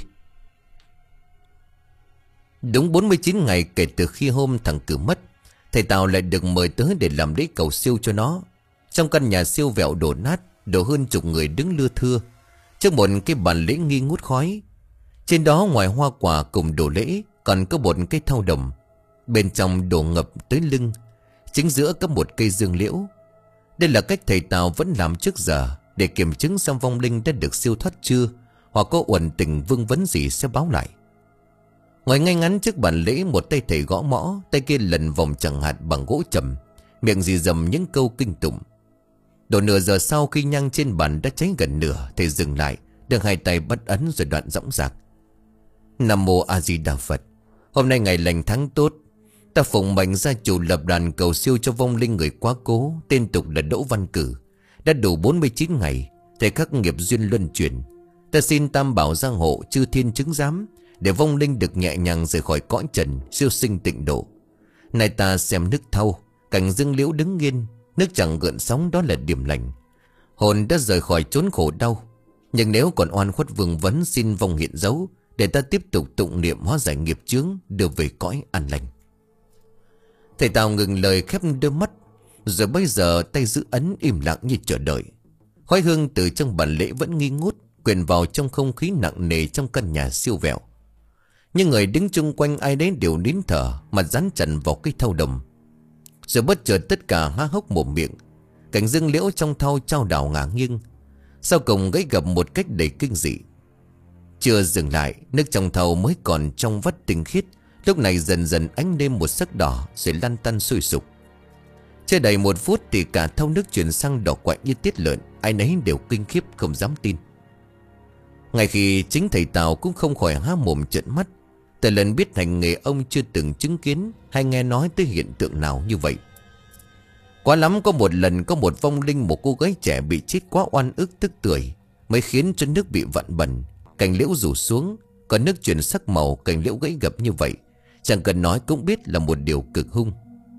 Đúng bốn mươi chín ngày kể từ khi hôm thằng Cử mất, thầy Tào lại được mời tới để làm lễ cầu siêu cho nó. Trong căn nhà siêu vẹo đổ nát, đổ hơn chục người đứng lưa thưa trước một cái bàn lễ nghi ngút khói. Trên đó ngoài hoa quả cùng đồ lễ còn có một cây thau đồng, bên trong đổ ngập tới lưng. Chính giữa có một cây dương liễu. Đây là cách thầy Tào vẫn làm trước giờ để kiểm chứng xem vong linh đã được siêu thoát chưa, hoặc có uẩn tình vương vấn gì sẽ báo lại. Ngồi ngay ngắn trước bàn lễ, một tay thầy gõ mõ, tay kia lần vòng chẳng hạt bằng gỗ trầm, miệng rì rầm những câu kinh tụng. Độ nửa giờ sau, khi nhang trên bàn đã cháy gần nửa, thầy dừng lại, đưa hai tay bắt ấn rồi đoạn dõng dạc: Nam mô A Di Đà Phật. Hôm nay ngày lành tháng tốt, ta phụng mệnh gia chủ lập đàn cầu siêu cho vong linh người quá cố, tên tục là Đỗ Văn Cử. Đã đủ bốn mươi chín ngày, thầy khắc nghiệp duyên luân chuyển. Ta xin Tam Bảo gia hộ, chư thiên chứng giám, để vong linh được nhẹ nhàng rời khỏi cõi trần, siêu sinh tịnh độ. Này ta xem nước thau, cành dương liễu đứng yên, nước chẳng gợn sóng, đó là điểm lành. Hồn đã rời khỏi chốn khổ đau. Nhưng nếu còn oan khuất vương vấn, xin vong hiện dấu, để ta tiếp tục tụng niệm hóa giải nghiệp chướng, đưa về cõi an lành. Thầy Tào ngừng lời, khép đôi mắt, rồi bây giờ tay giữ ấn im lặng như chờ đợi. Khói hương từ trong bàn lễ vẫn nghi ngút, quyện vào trong không khí nặng nề trong căn nhà siêu vẹo. Những người đứng chung quanh ai đấy đều nín thở, mặt dán chặt vào cái thau đồng. Rồi bất chợt tất cả há hốc mồm miệng. Cành dương liễu trong thau trao đảo ngả nghiêng, sau cùng gãy gập một cách đầy kinh dị. Chưa dừng lại, nước trong thau mới còn trong vắt tinh khiết, lúc này dần dần ánh lên một sắc đỏ, rồi lăn tăn sôi sục. Chưa đầy một phút thì cả thau nước chuyển sang đỏ quạnh như tiết lợn. Ai nấy đều kinh khiếp không dám tin. Ngay khi chính thầy Tào cũng không khỏi há mồm trợn mắt. Từ lần biết hành nghề, ông chưa từng chứng kiến hay nghe nói tới hiện tượng nào như vậy. Quá lắm có một lần có một vong linh một cô gái trẻ bị chết quá oan ức tức tưởi, mới khiến cho nước bị vặn bẩn, cành liễu rủ xuống, còn nước chuyển sắc màu, cành liễu gãy gập như vậy, chẳng cần nói cũng biết là một điều cực hung.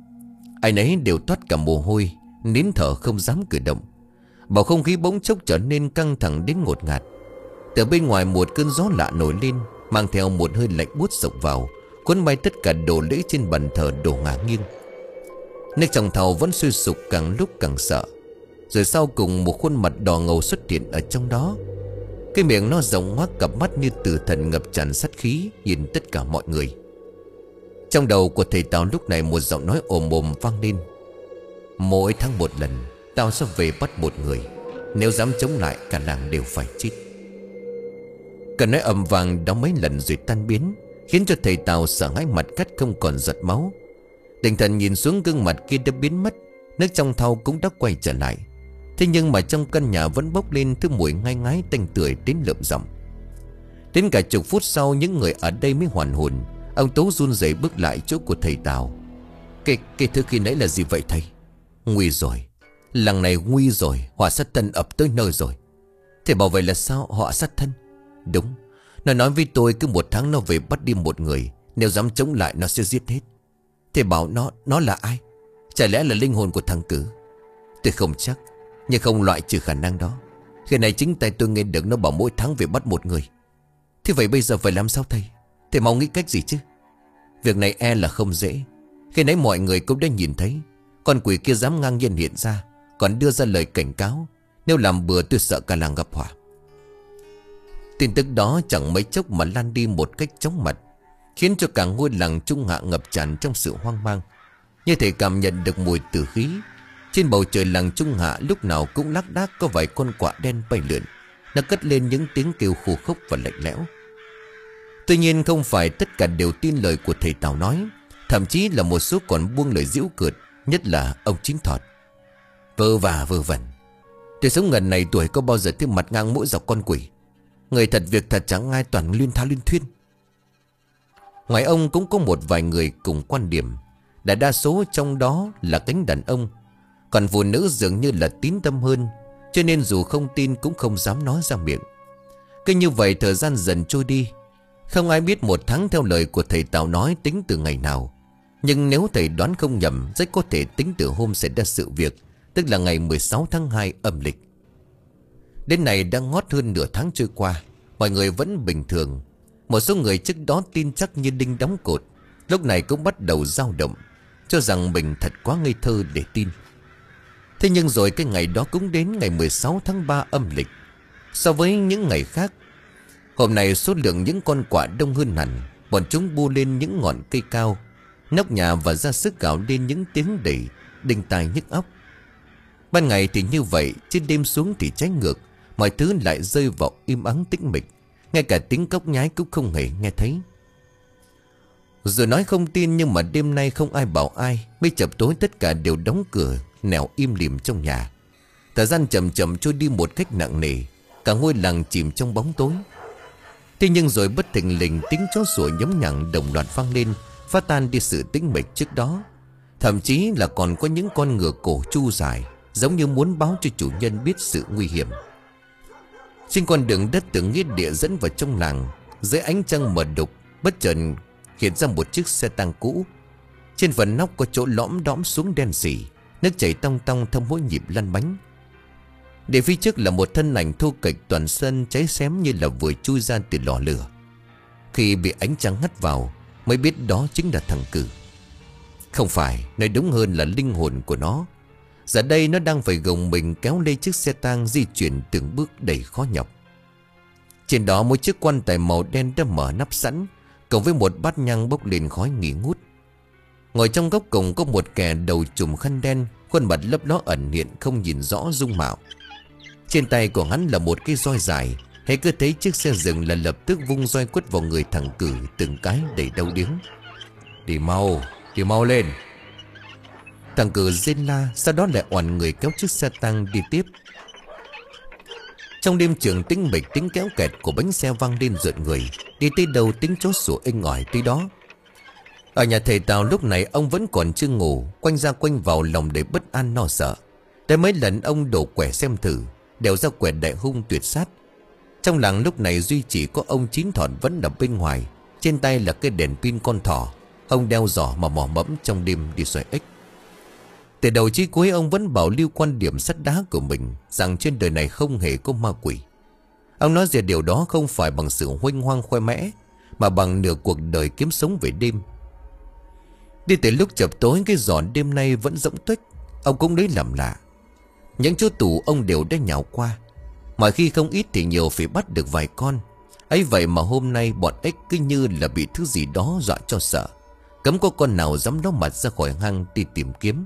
Ai nấy đều toát cả mồ hôi, nín thở không dám cử động. Bầu không khí bỗng chốc trở nên căng thẳng đến ngột ngạt. Từ bên ngoài một cơn gió lạ nổi lên, mang theo một hơi lạnh buốt sộc vào, cuốn bay tất cả đồ lễ trên bàn thờ đổ ngả nghiêng. Nước trong thau vẫn sôi sục, càng lúc càng sợ. Rồi sau cùng một khuôn mặt đỏ ngầu xuất hiện ở trong đó. Cái miệng nó rộng ngoác, cặp mắt như tử thần ngập tràn sát khí, nhìn tất cả mọi người. Trong đầu của thầy Tào lúc này một giọng nói ồm ồm vang lên: Mỗi tháng một lần, tao sẽ về bắt một người. Nếu dám chống lại, cả làng đều phải chết. Cần nói ầm vang đó mấy lần rồi tan biến, khiến cho thầy Tào sợ hãi, mặt cắt không còn giọt máu. Định thần nhìn xuống gương mặt kia đã biến mất, nước trong thau cũng đã quay trở lại. Thế nhưng mà trong căn nhà vẫn bốc lên thứ mùi ngai ngái tanh tưởi đến lợm giọng. Đến cả chục phút sau, những người ở đây mới hoàn hồn. Ông Tố run rẩy bước lại chỗ của thầy Tào. Cái, cái thứ khi nãy là gì vậy thầy? Nguy rồi, làng này nguy rồi, họa sát thân ập tới nơi rồi. Thầy bảo vậy là sao, họa sát thân? Đúng, nó nói với tôi cứ một tháng nó về bắt đi một người, nếu dám chống lại nó sẽ giết hết. Thầy bảo nó, nó là ai? Chả lẽ là linh hồn của thằng Cử? Tôi không chắc, nhưng không loại trừ khả năng đó. Khi này chính tay tôi nghe được nó bảo mỗi tháng về bắt một người. Thế vậy bây giờ phải làm sao thầy? Thầy mau nghĩ cách gì chứ? Việc này e là không dễ. Khi nãy mọi người cũng đã nhìn thấy con quỷ kia dám ngang nhiên hiện ra, còn đưa ra lời cảnh cáo. Nếu làm bừa tôi sợ cả làng gặp họa. Tin tức đó chẳng mấy chốc mà lan đi một cách chóng mặt, khiến cho cả ngôi làng Trung Hạ ngập tràn trong sự hoang mang. Như thể cảm nhận được mùi tử khí. Trên bầu trời làng Trung Hạ lúc nào cũng lác đác có vài con quạ đen bay lượn. Nó cất lên những tiếng kêu khô khốc và lạnh lẽo. Tuy nhiên không phải tất cả đều tin lời của thầy Tào nói. Thậm chí là một số còn buông lời giễu cợt, nhất là ông Chín Thọt. Vơ vả vơ vẩn. Tôi sống gần này tuổi có bao giờ thấy mặt ngang mũi dọc con quỷ. Người thật việc thật chẳng ai, toàn luyên tha luyên thuyên. Ngoài ông cũng có một vài người cùng quan điểm. Đại đa số trong đó là cánh đàn ông. Còn phụ nữ dường như là tín tâm hơn, cho nên dù không tin cũng không dám nói ra miệng. Cứ như vậy thời gian dần trôi đi. Không ai biết một tháng theo lời của thầy Tào nói tính từ ngày nào. Nhưng nếu thầy đoán không nhầm, rất có thể tính từ hôm xảy ra sự việc, tức là ngày mười sáu tháng hai âm lịch. Đến này đã ngót hơn nửa tháng trôi qua, mọi người vẫn bình thường. Một số người trước đó tin chắc như đinh đóng cột, lúc này cũng bắt đầu dao động, cho rằng mình thật quá ngây thơ để tin. Thế nhưng rồi cái ngày đó cũng đến, ngày mười sáu tháng ba âm lịch. So với những ngày khác, hôm nay số lượng những con quạ đông hơn hẳn. Bọn chúng bu lên những ngọn cây cao, nóc nhà và ra sức gào lên những tiếng đầy đinh tai nhức óc. Ban ngày thì như vậy, chứ đêm xuống thì trái ngược, mọi thứ lại rơi vào im ắng tĩnh mịch. Ngay cả tiếng cóc nhái cũng không hề nghe thấy. Dù nói không tin, nhưng mà đêm nay không ai bảo ai. Mấy chập tối tất cả đều đóng cửa, nẻo im lìm trong nhà. Thời gian chậm chậm trôi đi một cách nặng nề, cả ngôi làng chìm trong bóng tối. Thế nhưng rồi bất thình lình, tiếng chó sủa nhấm nhặng đồng loạt vang lên, phá tan đi sự tĩnh mịch trước đó. Thậm chí là còn có những con ngựa cổ chu dài, giống như muốn báo cho chủ nhân biết sự nguy hiểm. Trên con đường đất từ nghĩa địa dẫn vào trong làng, dưới ánh trăng mờ đục, bất chợt hiện ra một chiếc xe tăng cũ. Trên phần nóc có chỗ lõm đõm xuống đen sì, nước chảy tong tong theo mỗi nhịp lăn bánh. Để phía trước là một thân ảnh thô kệch toàn thân cháy xém như là vừa chui ra từ lò lửa. Khi bị ánh trăng hắt vào mới biết đó chính là thằng Cử. Không phải, nói đúng hơn là linh hồn của nó. Giờ đây nó đang phải gồng mình kéo lê chiếc xe tang di chuyển từng bước đầy khó nhọc. Trên đó một chiếc quan tài màu đen đã mở nắp sẵn, cộng với một bát nhang bốc lên khói nghi ngút. Ngồi trong góc cùng có một kẻ đầu trùm khăn đen, khuôn mặt lấp ló ẩn hiện không nhìn rõ dung mạo. Trên tay của hắn là một cái roi dài, hễ cứ thấy chiếc xe dừng là lập tức vung roi quất vào người thằng Cử từng cái đầy đau điếng. Đi mau, đi mau lên. Thằng Cử rên la, sau đó lại oằn người kéo chiếc xe tăng đi tiếp. Trong đêm trường tĩnh mịch, tiếng kéo kẹt của bánh xe vang lên rợn người. Đi tới đâu tiếng chó sủa inh ỏi tới đó. Ở nhà thầy Tào lúc này ông vẫn còn chưa ngủ, quanh ra quanh vào lòng đầy bất an lo sợ. Tới mấy lần ông đổ quẻ xem thử, đều ra quẻ đại hung tuyệt sát. Trong làng lúc này duy chỉ có ông Chín Thọn vẫn ở bên ngoài, trên tay là cái đèn pin con thỏ. Ông đeo giỏ mà mò mẫm trong đêm đi xoay ếch. Từ đầu chí cuối ông vẫn bảo lưu quan điểm sắt đá của mình, rằng trên đời này không hề có ma quỷ. Ông nói rằng điều đó không phải bằng sự huênh hoang khoe mẽ, mà bằng nửa cuộc đời kiếm sống về đêm. Đi từ lúc chập tối, cái giỏ đêm nay vẫn rỗng tuếch. Ông cũng lấy làm lạ. Những chỗ tủ ông đều đã nhào qua, mọi khi không ít thì nhiều phải bắt được vài con. Ấy vậy mà hôm nay bọn ếch cứ như là bị thứ gì đó dọa cho sợ, cấm có con nào dám ló mặt ra khỏi hang đi tìm kiếm.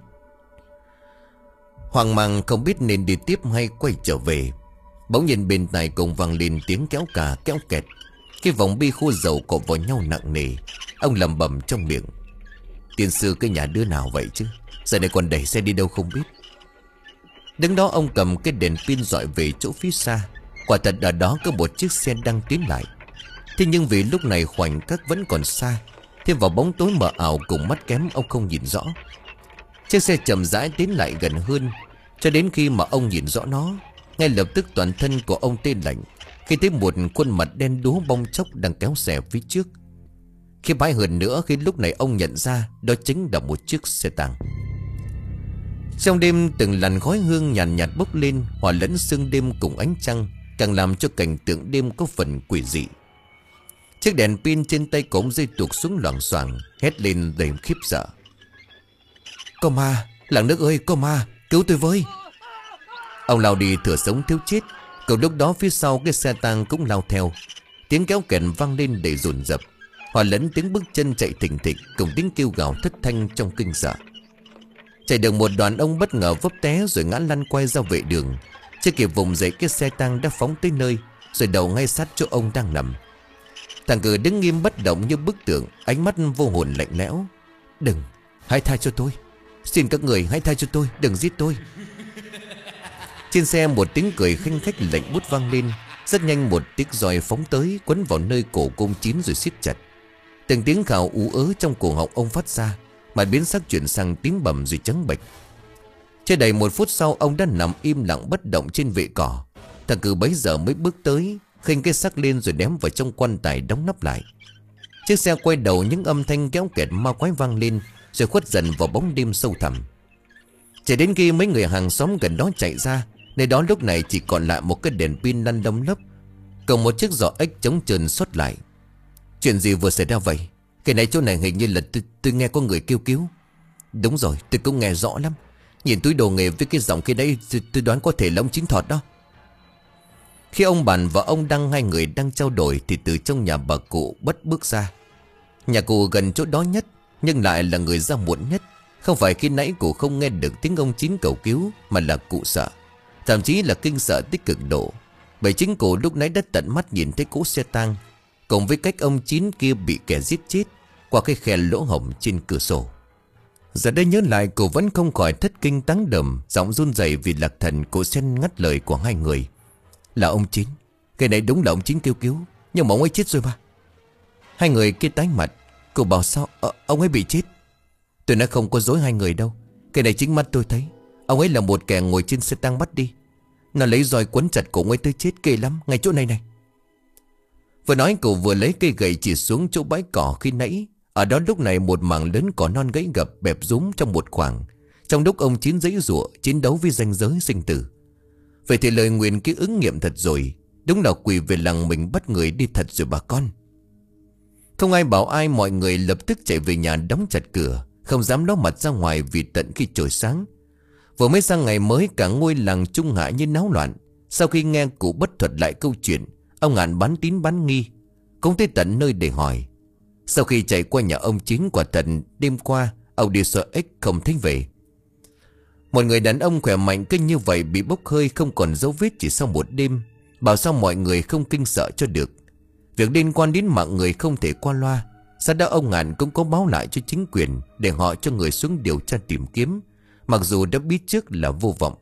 Hoang mang không biết nên đi tiếp hay quay trở về, bỗng nhìn bên tai cùng vang lên tiếng kéo cà kéo kẹt. Cái vòng bi khô dầu cọ vào nhau nặng nề. Ông lẩm bẩm trong miệng: tiên sư cái nhà đứa nào vậy chứ, giờ này còn đẩy xe đi đâu không biết. Đứng đó ông cầm cái đèn pin dọi về chỗ phía xa. Quả thật ở đó có một chiếc xe đang tiến lại. Thế nhưng vì lúc này khoảnh khắc vẫn còn xa, thêm vào bóng tối mờ ảo cùng mắt kém, ông không nhìn rõ. Chiếc xe chậm rãi tiến lại gần hơn, cho đến khi mà ông nhìn rõ nó, ngay lập tức toàn thân của ông tê lạnh khi thấy một khuôn mặt đen đúa bong chóc đang kéo xe phía trước. Khi bái hơn nữa khi lúc này ông nhận ra đó chính là một chiếc xe tăng. Trong đêm từng làn khói hương nhàn nhạt, nhạt bốc lên, hòa lẫn sương đêm cùng ánh trăng, càng làm cho cảnh tượng đêm có phần quỷ dị. Chiếc đèn pin trên tay của ông rơi tuột xuống loảng xoảng, hét lên đầy khiếp sợ: có ma, làng nước ơi, có ma, cứu tôi với. Ông lao đi thừa sống thiếu chết. Cùng lúc đó phía sau cái xe tang cũng lao theo. Tiếng kéo kẹt vang lên đầy dồn dập, hòa lẫn tiếng bước chân chạy thình thịch cùng tiếng kêu gào thất thanh trong kinh sợ. Chạy được một đoạn ông bất ngờ vấp té rồi ngã lăn quay ra vệ đường. Chưa kịp vùng dậy, cái xe tang đã phóng tới nơi, rồi đầu ngay sát chỗ ông đang nằm. Thằng Cử đứng nghiêm bất động như bức tượng, ánh mắt vô hồn lạnh lẽo: đừng, hãy tha cho tôi, xin các người hãy tha cho tôi, đừng giết tôi. Trên xe một tiếng cười khinh khách lạnh bút vang lên. Rất nhanh một tiếng roi phóng tới, quấn vào nơi cổ cung Chín rồi siết chặt. Từng tiếng khào ú ớ trong cổ họng ông phát ra, mặt biến sắc chuyển sang tím bầm rồi trắng bệch. Chưa đầy một phút sau, ông đã nằm im lặng bất động trên vệ cỏ. Thằng Cử bấy giờ mới bước tới, khênh cái xác lên rồi ném vào trong quan tài đóng nắp lại. Chiếc xe quay đầu, những âm thanh kéo kẹt ma quái vang lên, rồi khuất dần vào bóng đêm sâu thẳm. Chỉ đến khi mấy người hàng xóm gần đó chạy ra, nơi đó lúc này chỉ còn lại một cái đèn pin lăn lông lốc, cùng một chiếc giỏ ếch trống trơn xuất lại. Chuyện gì vừa xảy ra vậy? Cái này chỗ này hình như là tôi, tôi nghe có người kêu cứu. Đúng rồi, tôi cũng nghe rõ lắm. Nhìn túi đồ nghề với cái giọng kia đấy, tôi, tôi đoán có thể là ông Chín Thọt đó. Khi ông Bàn và ông Đăng hai người đang trao đổi thì từ trong nhà bà cụ Bất bước ra. Nhà cụ gần chỗ đó nhất, nhưng lại là người ra muộn nhất. Không phải khi nãy cụ không nghe được tiếng ông Chín cầu cứu, mà là cụ sợ, thậm chí là kinh sợ tích cực độ. Bởi chính cụ lúc nãy đã tận mắt nhìn thấy cỗ xe tang, cùng với cách ông Chín kia bị kẻ giết chết qua cái khe lỗ hổng trên cửa sổ. Giờ đây nhớ lại, cụ vẫn không khỏi thất kinh táng đầm, giọng run rẩy vì lạc thần. Cụ xen ngắt lời của hai người: Là ông Chín. Cái này đúng là ông Chín kêu cứu, nhưng mà ông ấy chết rồi mà. Hai người kia tái mặt. Cụ bảo sao ờ, ông ấy bị chết? Tôi nói không có dối hai người đâu. Cái này chính mắt tôi thấy. Ông ấy là một kẻ ngồi trên xe tang bắt đi. Nó lấy roi quấn chặt cổ ông ấy tới chết, ghê lắm, ngay chỗ này này. Vừa nói cụ vừa lấy cây gậy chỉ xuống chỗ bãi cỏ khi nãy. Ở đó lúc này một mảng lớn cỏ non gãy gập bẹp rúm trong một khoảng, trong lúc ông Chín giãy giụa chiến đấu với ranh giới sinh tử. Vậy thì lời nguyền kia ứng nghiệm thật rồi. Đúng là quỷ về làng mình bắt người đi thật rồi bà con. Không ai bảo ai, mọi người lập tức chạy về nhà đóng chặt cửa, không dám ló mặt ra ngoài vì tận khi trời sáng. Vừa mới sang ngày mới, cả ngôi làng Trung Hạ như náo loạn. Sau khi nghe cụ Bất thuật lại câu chuyện, ông Ngạn bán tín bán nghi, cũng tới tận nơi để hỏi. Sau khi chạy qua nhà ông Chín, quả thật đêm qua ông đi sợ ếch không thấy về. Một người đàn ông khỏe mạnh cứ như vậy bị bốc hơi không còn dấu vết chỉ sau một đêm. Bảo sao mọi người không kinh sợ cho được. Việc liên quan đến mạng người không thể qua loa. Sau đó ông Ngạn cũng có báo lại cho chính quyền để họ cho người xuống điều tra tìm kiếm, mặc dù đã biết trước là vô vọng.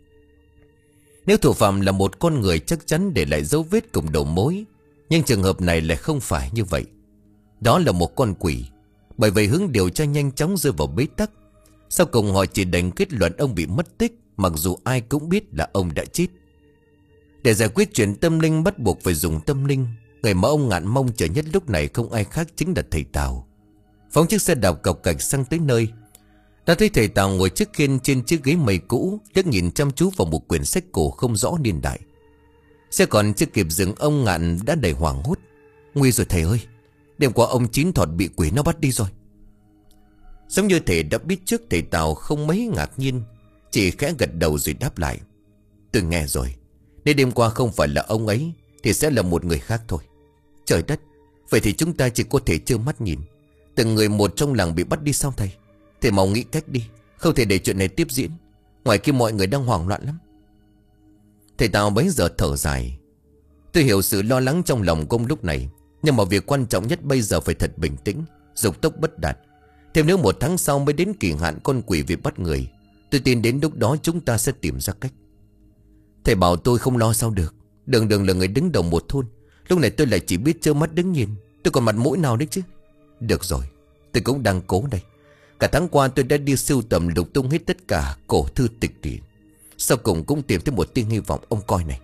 Nếu thủ phạm là một con người chắc chắn để lại dấu vết cùng đầu mối, nhưng trường hợp này lại không phải như vậy. Đó là một con quỷ. Bởi vậy hướng điều tra nhanh chóng rơi vào bế tắc. Sau cùng họ chỉ đành kết luận ông bị mất tích, mặc dù ai cũng biết là ông đã chết. Để giải quyết chuyện tâm linh bắt buộc phải dùng tâm linh. Người mà ông Ngạn mong chờ nhất lúc này không ai khác chính là thầy Tào. Phóng chiếc xe đạp cộc cạch sang tới nơi, đã thấy thầy Tào ngồi trước khiên trên chiếc ghế mây cũ, liếc nhìn chăm chú vào một quyển sách cổ không rõ niên đại. Xe còn chưa kịp dừng, ông Ngạn đã đầy hoảng hốt: Nguy rồi thầy ơi, đêm qua ông Chín Thọt bị quỷ nó bắt đi rồi. Giống như thầy đã biết trước, thầy Tào không mấy ngạc nhiên, chỉ khẽ gật đầu rồi đáp lại: Tôi nghe rồi. Nếu đêm qua không phải là ông ấy thì sẽ là một người khác thôi. Trời đất, vậy thì chúng ta chỉ có thể trơ mắt nhìn từng người một trong làng bị bắt đi sao thầy? Thầy mau nghĩ cách đi, không thể để chuyện này tiếp diễn. Ngoài kia mọi người đang hoảng loạn lắm. Thầy Tào bấy giờ thở dài: Tôi hiểu sự lo lắng trong lòng công lúc này, nhưng mà việc quan trọng nhất bây giờ phải thật bình tĩnh, dục tốc bất đạt. Thêm nữa một tháng sau mới đến kỳ hạn con quỷ việc bắt người. Tôi tin đến lúc đó chúng ta sẽ tìm ra cách. Thầy bảo tôi không lo sao được. Đường đường là người đứng đầu một thôn, lúc này tôi lại chỉ biết trơ mắt đứng nhìn. Tôi còn mặt mũi nào đấy chứ. Được rồi, tôi cũng đang cố đây. Cả tháng qua tôi đã đi sưu tầm lục tung hết tất cả cổ thư tịch điển, sau cùng cũng tìm thấy một tia hy vọng. Ông coi này.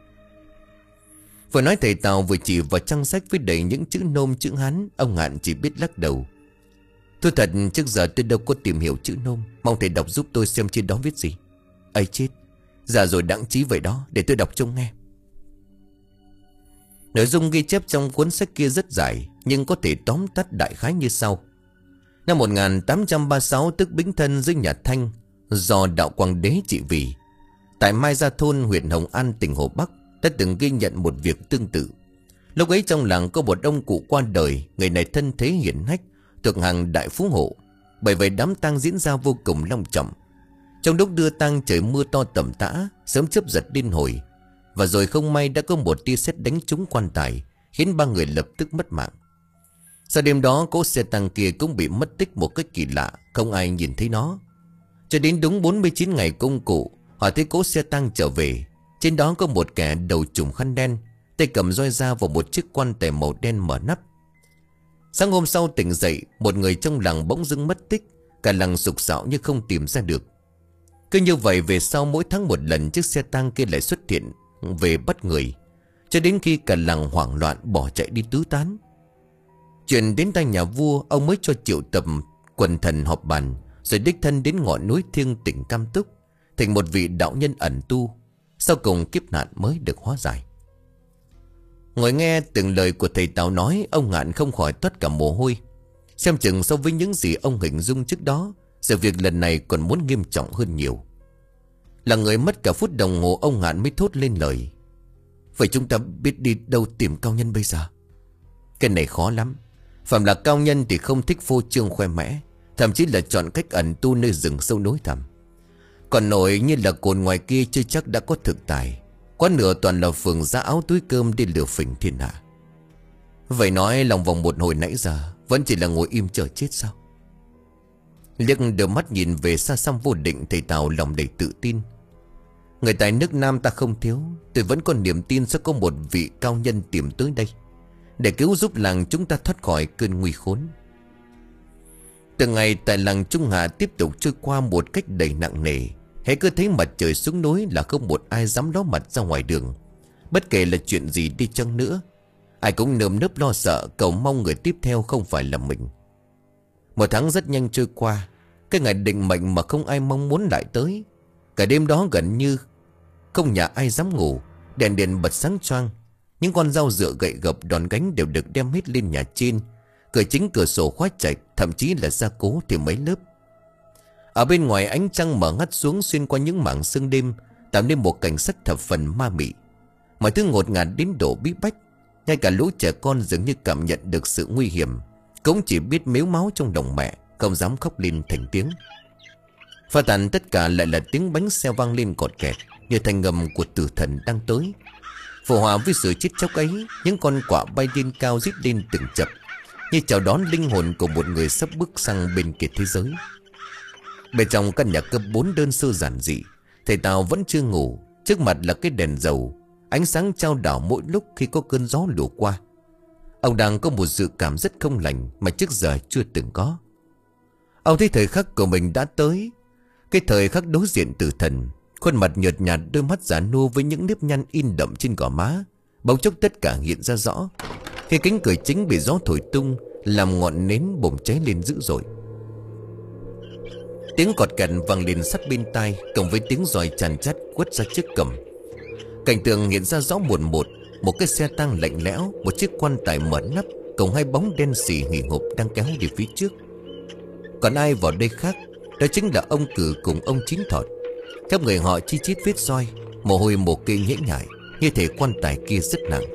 Vừa nói thầy Tào vừa chỉ vào trang sách với đầy những chữ Nôm chữ Hán. Ông Ngạn chỉ biết lắc đầu: Tôi thật trước giờ tôi đâu có tìm hiểu chữ Nôm. Mong thầy đọc giúp tôi xem trên đó viết gì. Ấy chết, già rồi đặng trí vậy đó, để tôi đọc trông nghe. Nội dung ghi chép trong cuốn sách kia rất dài, nhưng có thể tóm tắt đại khái như sau. Năm một nghìn tám trăm ba mươi sáu, tức Bính Thân dưới nhà Thanh, do đạo Quang Đế trị vì, tại Mai Gia Thôn, huyện Hồng An, tỉnh Hồ Bắc, đã từng ghi nhận một việc tương tự. Lúc ấy trong làng có một ông cụ qua đời. Người này thân thế hiển hách, thuộc hàng đại phú hộ. Bởi vậy đám tang diễn ra vô cùng long trọng. Trong lúc đưa tang trời mưa to tầm tã, sớm chớp giật điên hồi. Và rồi không may đã có một tia sét đánh trúng quan tài, khiến ba người lập tức mất mạng. Sau đêm đó, cỗ xe tang kia cũng bị mất tích một cách kỳ lạ, không ai nhìn thấy nó. Cho đến đúng bốn mươi chín ngày công cụ, họ thấy cỗ xe tang trở về. Trên đó có một kẻ đầu trùm khăn đen, tay cầm roi dao vào một chiếc quan tài màu đen mở nắp. Sáng hôm sau tỉnh dậy, một người trong làng bỗng dưng mất tích. Cả làng sục sạo nhưng không tìm ra được. Cứ như vậy về sau mỗi tháng một lần, chiếc xe tang kia lại xuất hiện về bắt người, cho đến khi cả làng hoảng loạn bỏ chạy đi tứ tán. Chuyện đến tay nhà vua, ông mới cho triệu tập quần thần họp bàn, rồi đích thân đến ngọn núi thiêng tỉnh Cam Túc thành một vị đạo nhân ẩn tu. Sau cùng kiếp nạn mới được hóa giải. Ngồi nghe từng lời của thầy Tào nói, ông Ngạn không khỏi toát cả mồ hôi. Xem chừng so với những gì ông hình dung trước đó, sự việc lần này còn muốn nghiêm trọng hơn nhiều. Là người mất cả phút đồng hồ, ông Ngạn mới thốt lên lời: vậy chúng ta biết đi đâu tìm cao nhân bây giờ? Cái này khó lắm. Phạm là cao nhân thì không thích phô trương khoe mẽ, thậm chí là chọn cách ẩn tu nơi rừng sâu núi thẳm. Còn nổi như là cồn ngoài kia chưa chắc đã có thực tài, quá nửa toàn là phường giá áo túi cơm đi lừa phỉnh thiên hạ. Vậy nói lòng vòng một hồi nãy giờ vẫn chỉ là ngồi im chờ chết sao? Liếc đưa mắt nhìn về xa xăm vô định, thầy Tào lòng đầy tự tin. Người tài nước Nam ta không thiếu, tôi vẫn còn niềm tin sẽ có một vị cao nhân tìm tới đây để cứu giúp làng chúng ta thoát khỏi cơn nguy khốn. Từng ngày tại làng Trung Hà tiếp tục trôi qua một cách đầy nặng nề. Hễ cứ thấy mặt trời xuống núi là không một ai dám ló mặt ra ngoài đường. Bất kể là chuyện gì đi chăng nữa, ai cũng nơm nớp lo sợ, cầu mong người tiếp theo không phải là mình. Một tháng rất nhanh trôi qua. Cái ngày định mệnh mà không ai mong muốn lại tới. Cả đêm đó gần như không nhà ai dám ngủ. Đèn điện bật sáng choang. Những con dao dựa gậy gộc đòn gánh đều được đem hết lên nhà trên. Cửa chính cửa sổ khóa chặt, thậm chí là gia cố thêm mấy lớp. Ở bên ngoài ánh trăng mở ngắt xuống xuyên qua những mảng sương đêm, tạo nên một cảnh sắc thập phần ma mị. Mọi thứ ngột ngạt đến độ bí bách. Ngay cả lũ trẻ con dường như cảm nhận được sự nguy hiểm, cũng chỉ biết mếu máu trong lòng mẹ, không dám khóc lên thành tiếng. Pha tàn tất cả lại là tiếng bánh xe vang lên cọt kẹt, như thanh ngầm của tử thần đang tới. Phù hòa với sự chết chóc ấy, những con quạ bay lên cao rít lên từng chập, như chào đón linh hồn của một người sắp bước sang bên kia thế giới. Bên trong căn nhà cấp bốn đơn sơ giản dị, thầy Tào vẫn chưa ngủ. Trước mặt là cái đèn dầu, ánh sáng chao đảo mỗi lúc khi có cơn gió lùa qua. Ông đang có một dự cảm rất không lành mà trước giờ chưa từng có. Ông thấy thời khắc của mình đã tới. Cái thời khắc đối diện tử thần. Khuôn mặt nhợt nhạt, đôi mắt già nua với những nếp nhăn in đậm trên gò má, bỗng chốc tất cả hiện ra rõ. Khi cánh cửa chính bị gió thổi tung, làm ngọn nến bùng cháy lên dữ dội. Tiếng cọt kẹt vang lên sát bên tai, cộng với tiếng roi chằn chát quất ra trước cầm. Cảnh tượng hiện ra rõ một một. Một cái xe tang lạnh lẽo, một chiếc quan tài mở nắp, cùng hai bóng đen xì hì hục đang kéo đi phía trước. Còn ai vào đây khác, đó chính là ông Cử cùng ông Chín Thọt. Các người họ chi chít vết roi, mồ hôi một cây nhễ nhại, như thể quan tài kia rất nặng.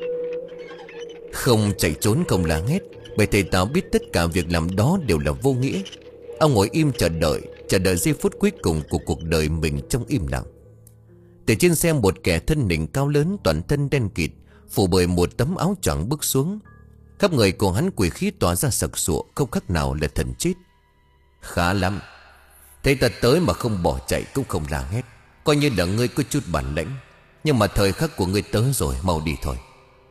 Không chạy trốn, không la hét, bởi thầy Tào biết tất cả việc làm đó đều là vô nghĩa. Ông ngồi im chờ đợi, chờ đợi giây phút cuối cùng của cuộc đời mình trong im lặng. Từ trên xe một kẻ thân hình cao lớn, toàn thân đen kịt, phủ bởi một tấm áo choàng bước xuống. Khắp người của hắn quỷ khí tỏa ra sặc sụa, không khác nào là thần chết. Khá lắm, thấy ta tới mà không bỏ chạy cũng không la hét, coi như là ngươi có chút bản lĩnh. Nhưng mà thời khắc của ngươi tới rồi, mau đi thôi.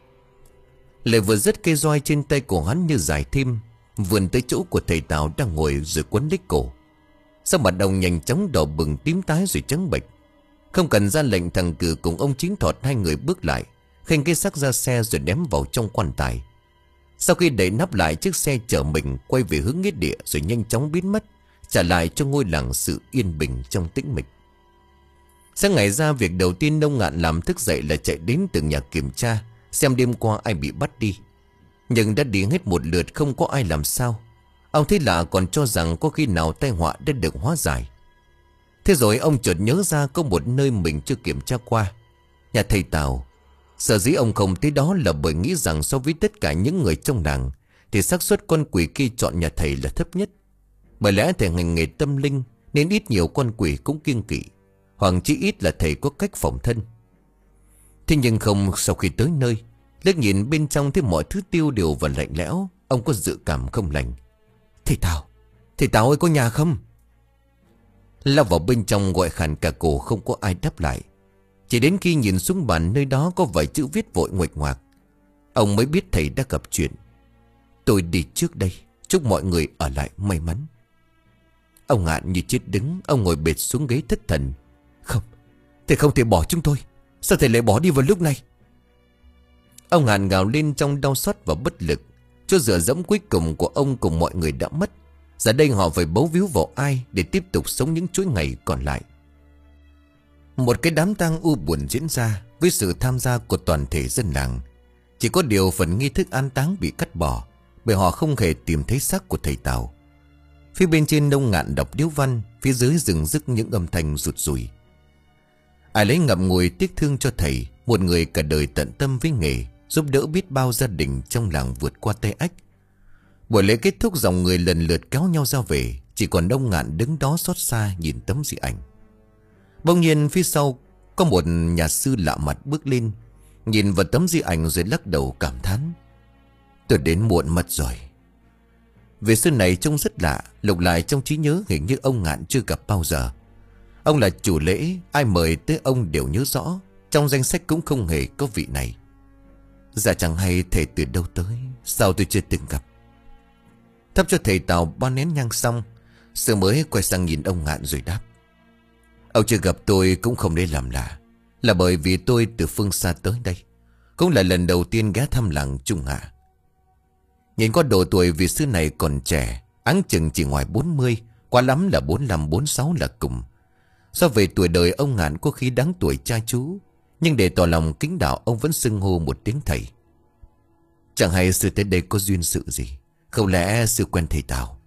Lời vừa dứt, cây roi trên tay của hắn như dài thêm, vươn tới chỗ của thầy Tào đang ngồi rồi quấn lấy cổ. Sắc mặt ông nhanh chóng đỏ bừng tím tái rồi trắng bệch. Không cần ra lệnh, thằng Cử cùng ông Chín Thọt hai người bước lại, khênh cái xác ra xe rồi ném vào trong quan tài. Sau khi đậy nắp lại, chiếc xe chở mình quay về hướng nghĩa địa rồi nhanh chóng biến mất, trả lại cho ngôi làng sự yên bình trong tĩnh mịch. Sáng ngày ra, việc đầu tiên ông Ngạn làm thức dậy là chạy đến từng nhà kiểm tra xem đêm qua ai bị bắt đi. Nhưng đã đi hết một lượt không có ai làm sao. Ông thấy lạ, còn cho rằng có khi nào tai họa đã được hóa giải. Thế rồi ông chợt nhớ ra có một nơi mình chưa kiểm tra qua, nhà thầy Tào. Sở dĩ ông không tới đó là bởi nghĩ rằng so với tất cả những người trong làng thì xác suất con quỷ kia chọn nhà thầy là thấp nhất. Bởi lẽ thầy ngành nghề tâm linh nên ít nhiều con quỷ cũng kiêng kỵ, hoặc chỉ ít là thầy có cách phòng thân. Thế nhưng không, sau khi tới nơi, liếc nhìn bên trong thấy mọi thứ tiêu điều và lạnh lẽo, ông có dự cảm không lành. Thầy Tào, thầy Tào ơi, có nhà không? Lao vào bên trong gọi khàn cả cổ, không có ai đáp lại. Chỉ đến khi nhìn xuống bàn nơi đó có vài chữ viết vội nguệch ngoạc, ông mới biết thầy đã gặp chuyện. Tôi đi trước đây, chúc mọi người ở lại may mắn. Ông Ngạn như chết đứng, ông ngồi bệt xuống ghế thất thần. Không, thầy không thể bỏ chúng tôi. Sao thầy lại bỏ đi vào lúc này? Ông Ngạn gào lên trong đau xót và bất lực. Chỗ dựa dẫm cuối cùng của ông cùng mọi người đã mất. Giờ đây họ phải bấu víu vào ai để tiếp tục sống những chuỗi ngày còn lại. Một cái đám tang u buồn diễn ra với sự tham gia của toàn thể dân làng. Chỉ có điều phần nghi thức an táng bị cắt bỏ, bởi họ không hề tìm thấy xác của thầy Tào. Phía bên trên Nông Ngạn đọc điếu văn, phía dưới rừng rức những âm thanh rụt rùi. Ai lấy ngậm ngùi tiếc thương cho thầy, một người cả đời tận tâm với nghề, giúp đỡ biết bao gia đình trong làng vượt qua tay ách. Buổi lễ kết thúc, dòng người lần lượt kéo nhau ra về, chỉ còn Nông Ngạn đứng đó xót xa nhìn tấm di ảnh. Bỗng nhiên phía sau có một nhà sư lạ mặt bước lên, nhìn vào tấm di ảnh rồi lắc đầu cảm thán: "Tôi đến muộn mất rồi." Vị sư này trông rất lạ, lục lại trong trí nhớ hình như ông Ngạn chưa gặp bao giờ. Ông là chủ lễ, ai mời tới ông đều nhớ rõ, trong danh sách cũng không hề có vị này. Dạ chẳng hay thầy từ đâu tới, sao tôi chưa từng gặp. Thắp cho thầy Tào ba nén nhang xong, sư mới quay sang nhìn ông Ngạn rồi đáp: "Ông chưa gặp tôi cũng không để làm lạ, là bởi vì tôi từ phương xa tới đây, cũng là lần đầu tiên ghé thăm làng Trung Hạ." Nhìn qua độ tuổi vị sư này còn trẻ, áng chừng chỉ ngoài bốn mươi, quá lắm là bốn lăm bốn sáu là cùng. So về tuổi đời ông Ngạn có khi đáng tuổi cha chú, nhưng để tỏ lòng kính đạo ông vẫn xưng hô một tiếng thầy. Chẳng hay sư tới đây có duyên sự gì, không lẽ sư quen thầy Tào?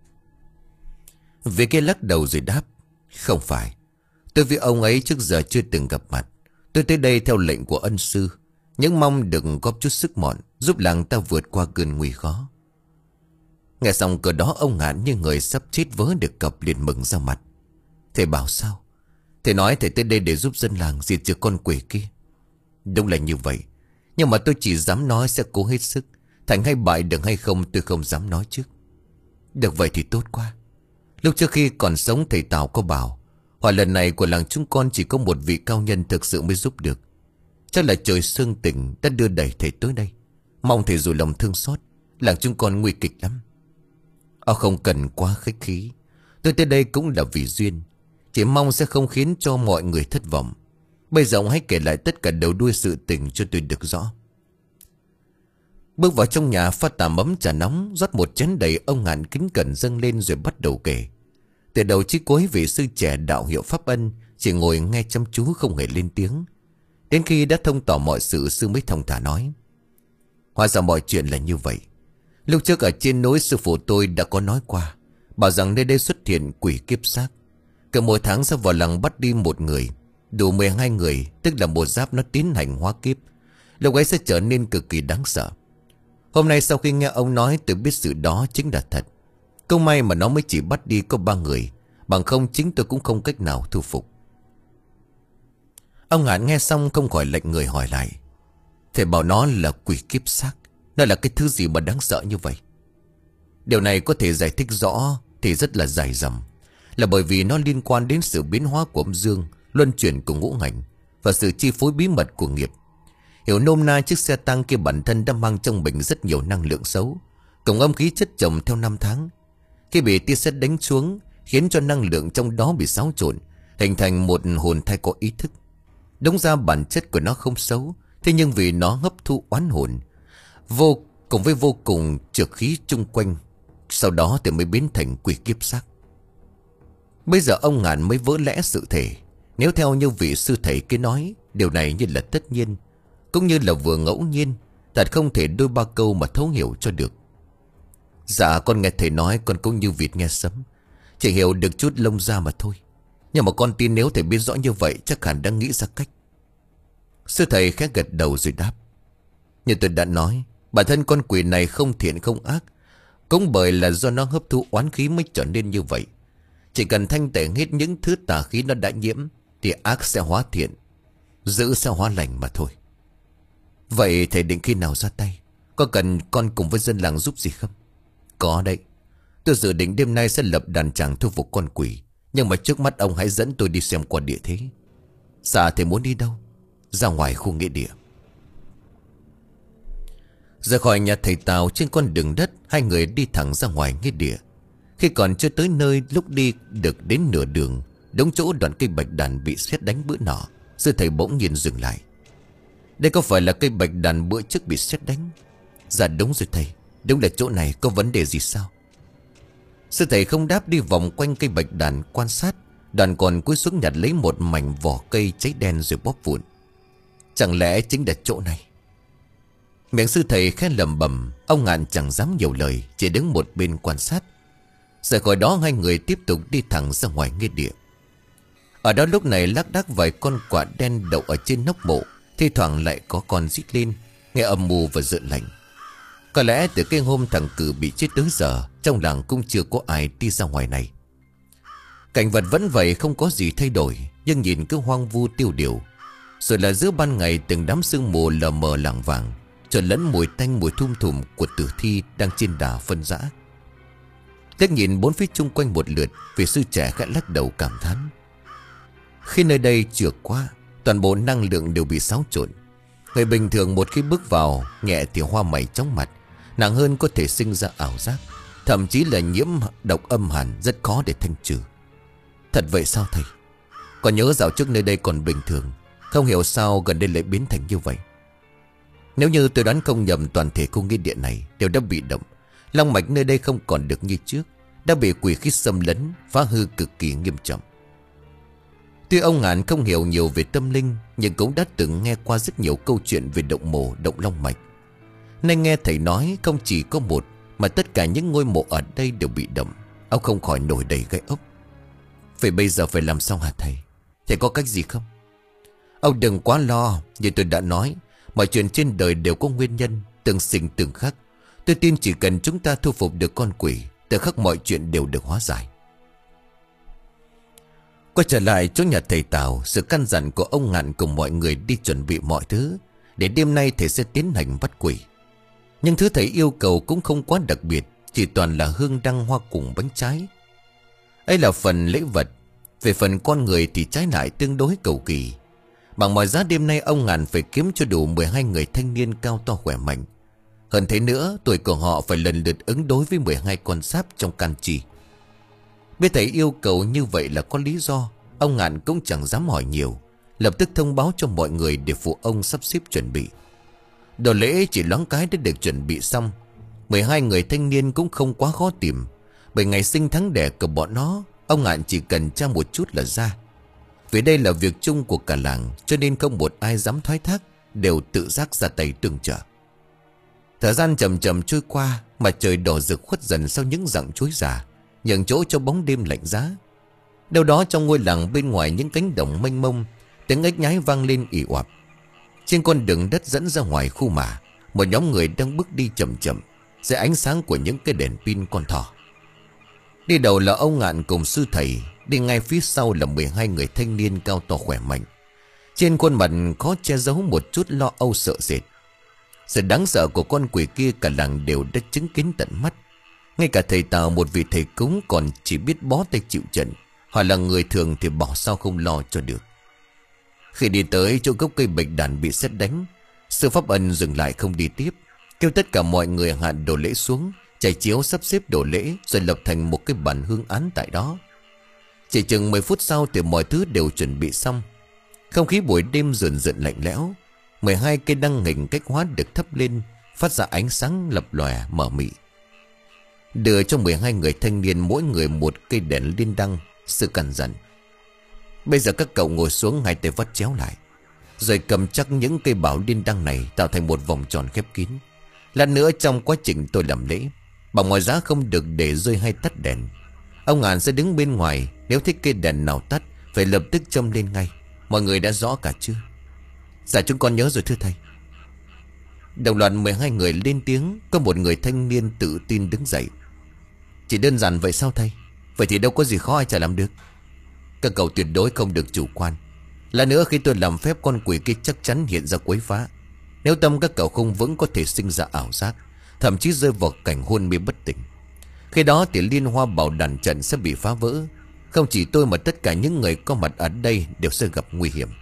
Vị kia lắc đầu rồi đáp: "Không phải, tôi với ông ấy trước giờ chưa từng gặp mặt. Tôi tới đây theo lệnh của ân sư, nhưng mong được góp chút sức mọn, giúp làng ta vượt qua cơn nguy khó." Nghe xong cờ đó, ông Ngạn như người sắp chết vớ được cập liền mừng ra mặt. "Thầy bảo sao?" "Thầy nói thầy tới đây để giúp dân làng diệt trừ con quỷ kia." "Đúng là như vậy, nhưng mà tôi chỉ dám nói sẽ cố hết sức. Thành hay bại được hay không tôi không dám nói trước." "Được vậy thì tốt quá. Lúc trước khi còn sống thầy Tào có bảo, họa lần này của làng chúng con chỉ có một vị cao nhân thực sự mới giúp được. Chắc là trời sương tỉnh đã đưa đẩy thầy tới đây. Mong thầy dù lòng thương xót, làng chúng con nguy kịch lắm." "Ông không cần quá khách khí, tôi tới đây cũng là vì duyên, chỉ mong sẽ không khiến cho mọi người thất vọng. Bây giờ ông hãy kể lại tất cả đầu đuôi sự tình cho tôi được rõ." Bước vào trong nhà, pha tà mấm trà nóng, rót một chén đầy, ông Ngạn kính cẩn dâng lên rồi bắt đầu kể. Từ đầu chí cuối vị sư trẻ đạo hiệu pháp ân chỉ ngồi nghe chăm chú không hề lên tiếng. Đến khi đã thông tỏ mọi sự, sư mới thông thả nói: "Hóa ra mọi chuyện là như vậy. Lúc trước ở trên núi, sư phụ tôi đã có nói qua, bảo rằng nơi đây xuất hiện quỷ kiếp xác. Cứ mỗi tháng sẽ vào làng bắt đi một người, đủ mười hai người, tức là một giáp nó tiến hành hóa kiếp. Lúc ấy sẽ trở nên cực kỳ đáng sợ. Hôm nay sau khi nghe ông nói, tôi biết sự đó chính là thật. Câu may mà nó mới chỉ bắt đi có ba người, bằng không chính tôi cũng không cách nào thu phục." Ông Ngạn nghe xong không khỏi lạnh người hỏi lại: "Thầy bảo nó là quỷ kiếp xác, nó là cái thứ gì mà đáng sợ như vậy?" Điều này có thể giải thích rõ thì rất là dài dòng, là bởi vì nó liên quan đến sự biến hóa của âm dương, luân chuyển của ngũ hành và sự chi phối bí mật của nghiệp. Hiểu nôm na, chiếc xe tăng kia bản thân đã mang trong mình rất nhiều năng lượng xấu, cùng âm khí chất chồng theo năm tháng. Khi bị tia sét đánh xuống, khiến cho năng lượng trong đó bị xáo trộn, hình thành một hồn thai có ý thức. Đúng ra bản chất của nó không xấu, thế nhưng vì nó hấp thu oán hồn vô cùng với vô cùng trược khí chung quanh, sau đó thì mới biến thành quỷ kiếp xác. Bây giờ ông Ngạn mới vỡ lẽ sự thể. Nếu theo như vị sư thầy kia nói, điều này như là tất nhiên, cũng như là vừa ngẫu nhiên, thật không thể đôi ba câu mà thấu hiểu cho được. "Dạ con nghe thầy nói, con cũng như vịt nghe sấm, chỉ hiểu được chút lông ra mà thôi. Nhưng mà con tin nếu thầy biết rõ như vậy, chắc hẳn đang nghĩ ra cách." Sư thầy khẽ gật đầu rồi đáp: "Như tôi đã nói, bản thân con quỷ này không thiện không ác, cũng bởi là do nó hấp thu oán khí mới trở nên như vậy. Chỉ cần thanh tẩy hết những thứ tà khí nó đã nhiễm, thì ác sẽ hóa thiện, dữ sẽ hóa lành mà thôi." "Vậy thầy định khi nào ra tay? Có cần con cùng với dân làng giúp gì không?" "Có đấy. Tôi dự định đêm nay sẽ lập đàn tràng thu phục con quỷ. Nhưng mà trước mắt ông hãy dẫn tôi đi xem qua địa thế." "Dạ thầy muốn đi đâu?" "Ra ngoài khu nghĩa địa." Rời khỏi nhà thầy Tào, trên con đường đất, hai người đi thẳng ra ngoài nghĩa địa. Khi còn chưa tới nơi, lúc đi được đến nửa đường, đúng chỗ đoạn cây bạch đàn bị sét đánh bữa nọ, sư thầy bỗng nhiên dừng lại. "Đây có phải là cây bạch đàn bữa trước bị sét đánh?" "Dạ đúng rồi thầy, đúng là chỗ này, có vấn đề gì sao?" Sư thầy không đáp, đi vòng quanh cây bạch đàn quan sát, Đoàn còn cúi xuống nhặt lấy một mảnh vỏ cây cháy đen rồi bóp vụn. Chẳng lẽ chính là chỗ này? Miệng sư thầy khẽ lẩm bẩm. Ông Ngạn chẳng dám nhiều lời, chỉ đứng một bên quan sát. Rời khỏi đó hai người tiếp tục đi thẳng ra ngoài nghĩa địa. Ở đó lúc này lác đác vài con quạ đen đậu ở trên nóc mộ. Thi thoảng lại có con rít lên, nghe âm mưu và rợn lạnh. Có lẽ từ cái hôm thằng Cử bị chết tới giờ, trong làng cũng chưa có ai đi ra ngoài này. Cảnh vật vẫn vậy, không có gì thay đổi, nhưng nhìn cứ hoang vu tiêu điều. Rồi là giữa ban ngày từng đám sương mù lờ mờ lảng vàng, trộn lẫn mùi tanh mùi thum thùm của tử thi đang trên đà phân rã. Liếc nhìn bốn phía chung quanh một lượt, vị sư trẻ khẽ lắc đầu cảm thán. Khi nơi đây trượt quá, toàn bộ năng lượng đều bị xáo trộn. Người bình thường một khi bước vào, nhẹ thì hoa mày chóng mặt, nặng hơn có thể sinh ra ảo giác, thậm chí là nhiễm độc âm hàn rất khó để thanh trừ. Thật vậy sao thầy? Còn nhớ dạo trước nơi đây còn bình thường, không hiểu sao gần đây lại biến thành như vậy. Nếu như tôi đoán không nhầm, toàn thể khu nghĩa địa này đều đã bị động. Long mạch nơi đây không còn được như trước, đã bị quỷ khí xâm lấn, phá hư cực kỳ nghiêm trọng. Tuy ông Ngạn không hiểu nhiều về tâm linh, nhưng cũng đã từng nghe qua rất nhiều câu chuyện về động mộ, động long mạch. Nên nghe thầy nói không chỉ có một, mà tất cả những ngôi mộ ở đây đều bị động. Ông không khỏi nổi đầy gai ốc. Vậy bây giờ phải làm sao hả thầy? Thầy có cách gì không? Ông đừng quá lo, như tôi đã nói, mọi chuyện trên đời đều có nguyên nhân, từng sinh từng khắc. Tôi tin chỉ cần chúng ta thu phục được con quỷ, từ khắc mọi chuyện đều được hóa giải. Quay trở lại chỗ nhà thầy Tào, sự căn dặn của ông Ngạn cùng mọi người đi chuẩn bị mọi thứ, để đêm nay thầy sẽ tiến hành bắt quỷ. Nhưng thứ thầy yêu cầu cũng không quá đặc biệt, chỉ toàn là hương đăng hoa cùng bánh trái. Ấy là phần lễ vật. Về phần con người thì trái lại tương đối cầu kỳ. Bằng mọi giá đêm nay ông Ngạn phải kiếm cho đủ mười hai người thanh niên cao to khỏe mạnh. Hơn thế nữa, tuổi của họ phải lần lượt ứng đối với mười hai con sáp trong can chi. Biết thầy yêu cầu như vậy là có lý do, ông Ngạn cũng chẳng dám hỏi nhiều, lập tức thông báo cho mọi người để phụ ông sắp xếp chuẩn bị. Đồ lễ chỉ loáng cái đã được chuẩn bị xong. mười hai người thanh niên cũng không quá khó tìm, bởi ngày sinh tháng đẻ của bọn nó, ông Ngạn chỉ cần tra một chút là ra. Vì đây là việc chung của cả làng, cho nên không một ai dám thoái thác, đều tự giác ra tay tương trợ. Thời gian chậm chậm trôi qua, mà trời đỏ rực khuất dần sau những rặng chuối già, nhường chỗ cho bóng đêm lạnh giá. Đâu đó trong ngôi làng bên ngoài những cánh đồng mênh mông, tiếng ếch nhái vang lên ì oạp. Trên con đường đất dẫn ra ngoài khu mả, một nhóm người đang bước đi chậm chậm dưới ánh sáng của những cái đèn pin con thỏ. Đi đầu là ông Ngạn cùng sư thầy, đi ngay phía sau là mười hai người thanh niên cao to khỏe mạnh. Trên khuôn mặt khó che giấu một chút lo âu sợ sệt. Sự đáng sợ của con quỷ kia cả làng đều đã chứng kiến tận mắt. Ngay cả thầy Tào, một vị thầy cúng còn chỉ biết bó tay chịu trận, hoặc là người thường thì bảo sao không lo cho được. Khi đi tới chỗ gốc cây bạch đàn bị sét đánh, sư Pháp Ân dừng lại không đi tiếp, kêu tất cả mọi người hạ đồ lễ xuống, trải chiếu sắp xếp đồ lễ, rồi lập thành một cái bàn hương án tại đó. Chỉ chừng mười phút sau thì mọi thứ đều chuẩn bị xong. Không khí buổi đêm rợn rợn lạnh lẽo. mười hai cây đăng hình cách hóa được thắp lên, phát ra ánh sáng lập lòe mờ mị. Đưa cho mười hai người thanh niên mỗi người một cây đèn liên đăng, sư căn dặn. Bây giờ các cậu ngồi xuống, hai tay vắt chéo lại, rồi cầm chắc những cây bảo liên đăng này tạo thành một vòng tròn khép kín. Lát nữa trong quá trình tôi làm lễ, bằng mọi giá không được để rơi hay tắt đèn. Ông Ngạn sẽ đứng bên ngoài, nếu thích cây đèn nào tắt phải lập tức châm lên ngay. Mọi người đã rõ cả chưa? Dạ chúng con nhớ rồi thưa thầy. Đồng loạt mười hai người lên tiếng. Có một người thanh niên tự tin đứng dậy. Chỉ đơn giản vậy sao thầy? Vậy thì đâu có gì khó ai chả làm được. Các cậu tuyệt đối không được chủ quan. Là nữa khi tôi làm phép, con quỷ kia chắc chắn hiện ra quấy phá. Nếu tâm các cậu không vững có thể sinh ra ảo giác, thậm chí rơi vào cảnh hôn mê bất tỉnh. Khi đó thì liên hoa bảo đàn trận sẽ bị phá vỡ. Không chỉ tôi mà tất cả những người có mặt ở đây đều sẽ gặp nguy hiểm.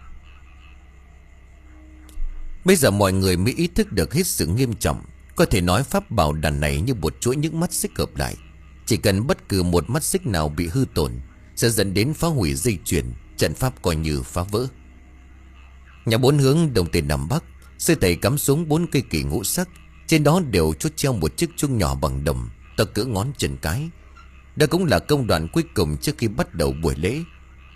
Bây giờ mọi người mới ý thức được hết sự nghiêm trọng. Có thể nói pháp bảo đàn này như một chuỗi những mắt xích hợp lại. Chỉ cần bất cứ một mắt xích nào bị hư tổn sẽ dẫn đến phá hủy dây chuyền, trận pháp coi như phá vỡ. Nhà bốn hướng đông tây nam bắc, sư thầy cắm xuống bốn cây kỳ ngũ sắc. Trên đó đều chốt treo một chiếc chuông nhỏ bằng đồng, to cỡ ngón chân cái. Đó cũng là công đoạn cuối cùng trước khi bắt đầu buổi lễ.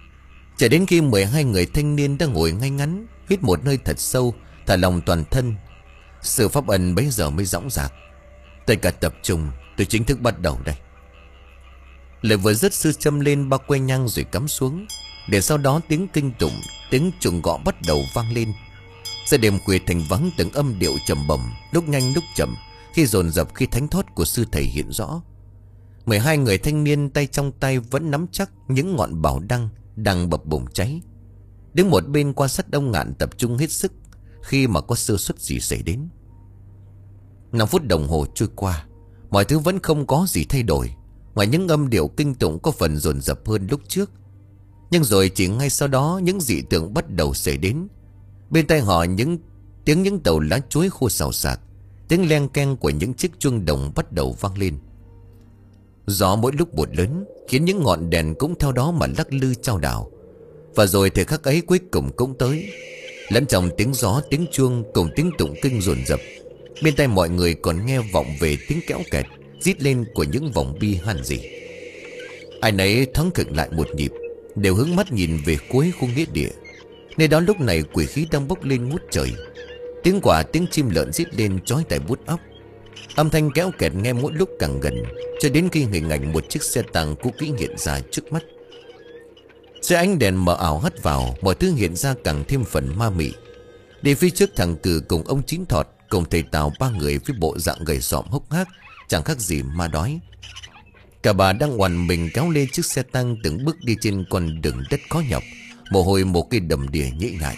Cho đến khi mười hai người thanh niên đang ngồi ngay ngắn, hít một hơi thật sâu, thả lòng toàn thân, sự pháp ân bấy giờ mới dõng dạc. Tất cả tập trung, tôi chính thức bắt đầu đây. Lời vừa dứt, sư châm lên ba que nhang rồi cắm xuống. Để sau đó tiếng kinh tụng, tiếng trùng gõ bắt đầu vang lên. Giữa đêm khuya thành vắng, từng âm điệu trầm bổng, lúc nhanh lúc chậm, khi dồn dập khi thánh thót của sư thầy hiện rõ. Mười hai người thanh niên tay trong tay vẫn nắm chắc những ngọn bảo đăng đang bập bùng cháy. Đứng một bên quan sát ông Ngạn tập trung hết sức khi mà có sơ suất gì xảy đến. Năm phút đồng hồ trôi qua, mọi thứ vẫn không có gì thay đổi, ngoài những âm điệu kinh tụng có phần dồn dập hơn lúc trước. Nhưng rồi chỉ ngay sau đó, những dị tượng bắt đầu xảy đến. Bên tai họ những tiếng những tàu lá chuối khô xào xạc, tiếng leng keng của những chiếc chuông đồng bắt đầu vang lên. Gió mỗi lúc một lớn, khiến những ngọn đèn cũng theo đó mà lắc lư chao đảo. Và rồi thời khắc ấy cuối cùng cũng tới. Lẫn trong tiếng gió, tiếng chuông cùng tiếng tụng kinh dồn dập, bên tai mọi người còn nghe vọng về tiếng kéo kẹt, rít lên của những vòng bi han rỉ. Ai nấy thoáng khựng lại một nhịp, đều hướng mắt nhìn về cuối khu nghĩa địa. Nơi đó lúc này quỷ khí đang bốc lên ngút trời. Tiếng quả tiếng chim lợn rít lên chói tai bút óc. Âm thanh kéo kẹt nghe mỗi lúc càng gần, cho đến khi hình ảnh một chiếc xe tàng cũ kỹ hiện ra trước mắt. Xe ánh đèn mờ ảo hắt vào, mọi thứ hiện ra càng thêm phần ma mị. Đi phía trước thằng Cử cùng ông Chín Thọt cùng thầy Tào, ba người với bộ dạng gầy xọm hốc hác, chẳng khác gì ma đói. Cả bà đang oằn mình kéo lên chiếc xe tăng, từng bước đi trên con đường đất khó nhọc, mồ hôi một cây đầm đìa nhễ nhại.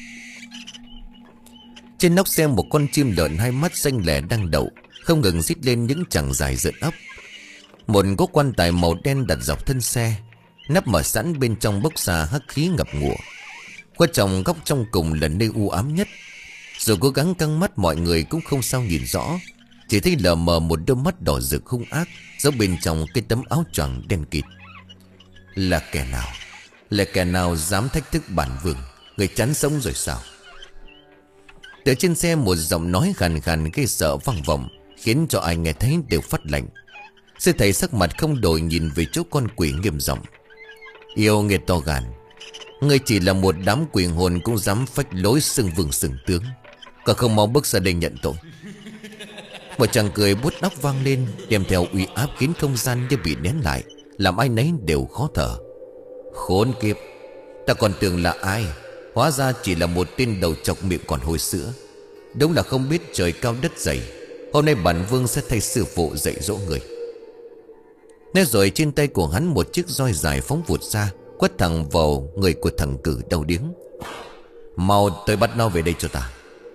Trên nóc xe một con chim lợn hai mắt xanh lẻ đang đậu, không ngừng rít lên những chàng dài rợn óc. Một cỗ quan tài màu đen đặt dọc thân xe, nắp mở sẵn, bên trong bốc ra hắc khí ngập ngụa. Qua trong góc trong cùng là nơi u ám nhất. Dù cố gắng căng mắt mọi người cũng không sao nhìn rõ, chỉ thấy lờ mờ một đôi mắt đỏ rực hung ác giấu bên trong cái tấm áo choàng đen kịt. Là kẻ nào? Là kẻ nào dám thách thức bản vương? Người chán sống rồi sao? Từ trên xe một giọng nói khàn khàn gây sợ vang vọng, khiến cho ai nghe thấy đều phát lạnh. Sư thầy sắc mặt không đổi nhìn về chỗ con quỷ nghiêm giọng. Yêu nghiệt to gan, ngươi chỉ là một đám quỷ hồn cũng dám phách lối xưng vương xưng tướng, còn không mau bước ra đây nhận tội. Một chàng cười bút óc vang lên, đem theo uy áp khiến không gian như bị nén lại, làm ai nấy đều khó thở. Khốn kiếp, ta còn tưởng là ai, hóa ra chỉ là một tên đầu chọc miệng còn hôi sữa. Đúng là không biết trời cao đất dày. Hôm nay bản vương sẽ thay sư phụ dạy dỗ người. Nói rồi trên tay của hắn một chiếc roi dài phóng vụt ra, quất thẳng vào người của thằng Cử đau điếng. Mau tới bắt nó về đây cho ta.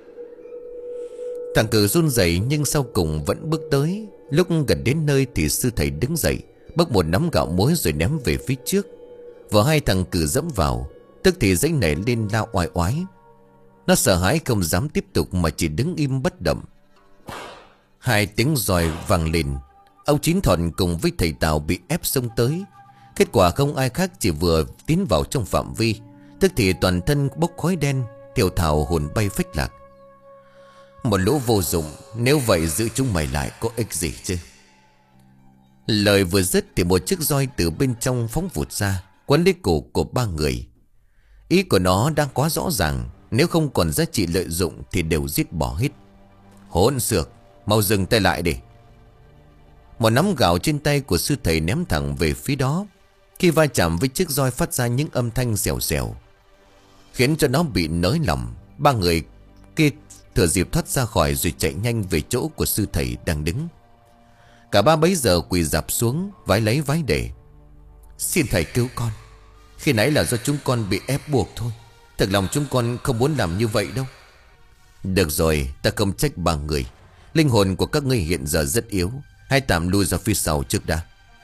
Thằng Cử run rẩy nhưng sau cùng vẫn bước tới. Lúc gần đến nơi thì sư thầy đứng dậy, bốc một nắm gạo muối rồi ném về phía trước. Vừa hai thằng Cử dẫm vào, tức thì dãy nảy lên lao oai oái. Nó sợ hãi không dám tiếp tục mà chỉ đứng im bất động. Hai tiếng roi vang lên, ông Chín Thọt cùng với thầy Tào bị ép xông tới. Kết quả không ai khác chỉ vừa tiến vào trong phạm vi, tức thì toàn thân bốc khói đen, thiểu thảo hồn bay phách lạc. Một lũ vô dụng, nếu vậy giữ chúng mày lại có ích gì chứ? Lời vừa dứt thì một chiếc roi từ bên trong phóng vụt ra, quấn lấy cổ của ba người. Ý của nó đang quá rõ ràng, nếu không còn giá trị lợi dụng thì đều giết bỏ hết. Hỗn xược, mau dừng tay lại đi. Một nắm gạo trên tay của sư thầy ném thẳng về phía đó. Khi va chạm với chiếc roi phát ra những âm thanh xèo xèo, khiến cho nó bị nới lỏng. Ba người kia thừa dịp thoát ra khỏi rồi chạy nhanh về chỗ của sư thầy đang đứng. Cả ba bấy giờ quỳ rạp xuống, vái lấy vái để. Xin thầy cứu con, khi nãy là do chúng con bị ép buộc thôi. Thật lòng chúng con không muốn làm như vậy đâu. Được rồi, ta không trách ba người. Linh hồn của các ngươi hiện giờ rất yếu, hãy tạm lui ra phía sau trước đã.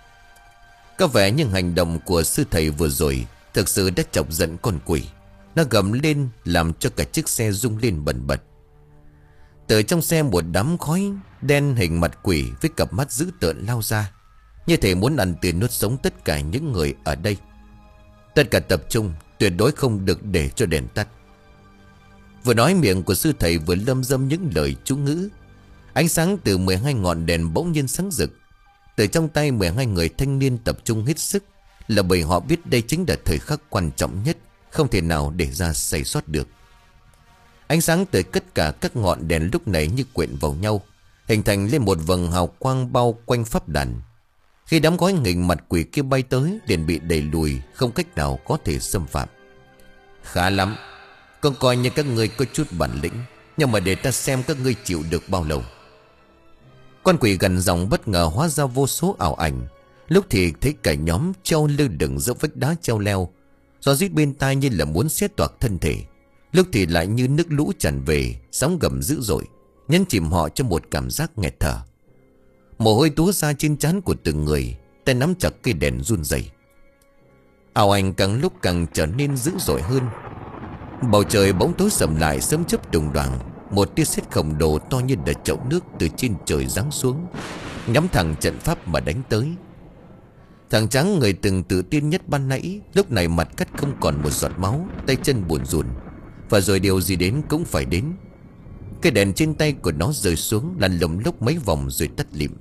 Có vẻ những hành động của sư thầy vừa rồi thực sự đã chọc giận con quỷ. Nó gầm lên làm cho cả chiếc xe rung lên bần bật. Từ trong xe một đám khói đen hình mặt quỷ với cặp mắt dữ tợn lao ra, như thể muốn ăn tươi nuốt sống tất cả những người ở đây. Tất cả tập trung, tuyệt đối không được để cho đèn tắt. Vừa nói miệng của sư thầy vừa lâm dâm những lời chú ngữ. Ánh sáng từ mười hai ngọn đèn bỗng nhiên sáng rực. Từ trong tay mười hai người thanh niên tập trung hết sức, là bởi họ biết đây chính là thời khắc quan trọng nhất, không thể nào để ra sai sót được. Ánh sáng từ tất cả các ngọn đèn lúc này như quyện vào nhau, hình thành lên một vầng hào quang bao quanh pháp đàn. Khi đám gói hình mặt quỷ kia bay tới, liền bị đẩy lùi, không cách nào có thể xâm phạm. Khá lắm, con coi như các ngươi có chút bản lĩnh, nhưng mà để ta xem các ngươi chịu được bao lâu. Con quỷ gần dòng bất ngờ hóa ra vô số ảo ảnh. Lúc thì thấy cả nhóm treo lơ lửng giữa vách đá treo leo, gió rít bên tai như là muốn xé toạc thân thể. Lúc thì lại như nước lũ tràn về, sóng gầm dữ dội, nhấn chìm họ trong một cảm giác nghẹt thở. Mồ hôi túa ra trên trán của từng người, tay nắm chặt cây đèn run rẩy. Ảo ảnh càng lúc càng trở nên dữ dội hơn. Bầu trời bỗng tối sầm lại, sấm chớp đùng đoàng. Một tia sét khổng lồ to như đợt chậu nước từ trên trời giáng xuống, nhắm thẳng trận pháp mà đánh tới. Thằng trắng người từng tự tin nhất ban nãy, lúc này mặt cắt không còn một giọt máu, tay chân buồn rùn. Và rồi điều gì đến cũng phải đến. Cái đèn trên tay của nó rơi xuống, lăn lồng lốc mấy vòng rồi tắt lịm.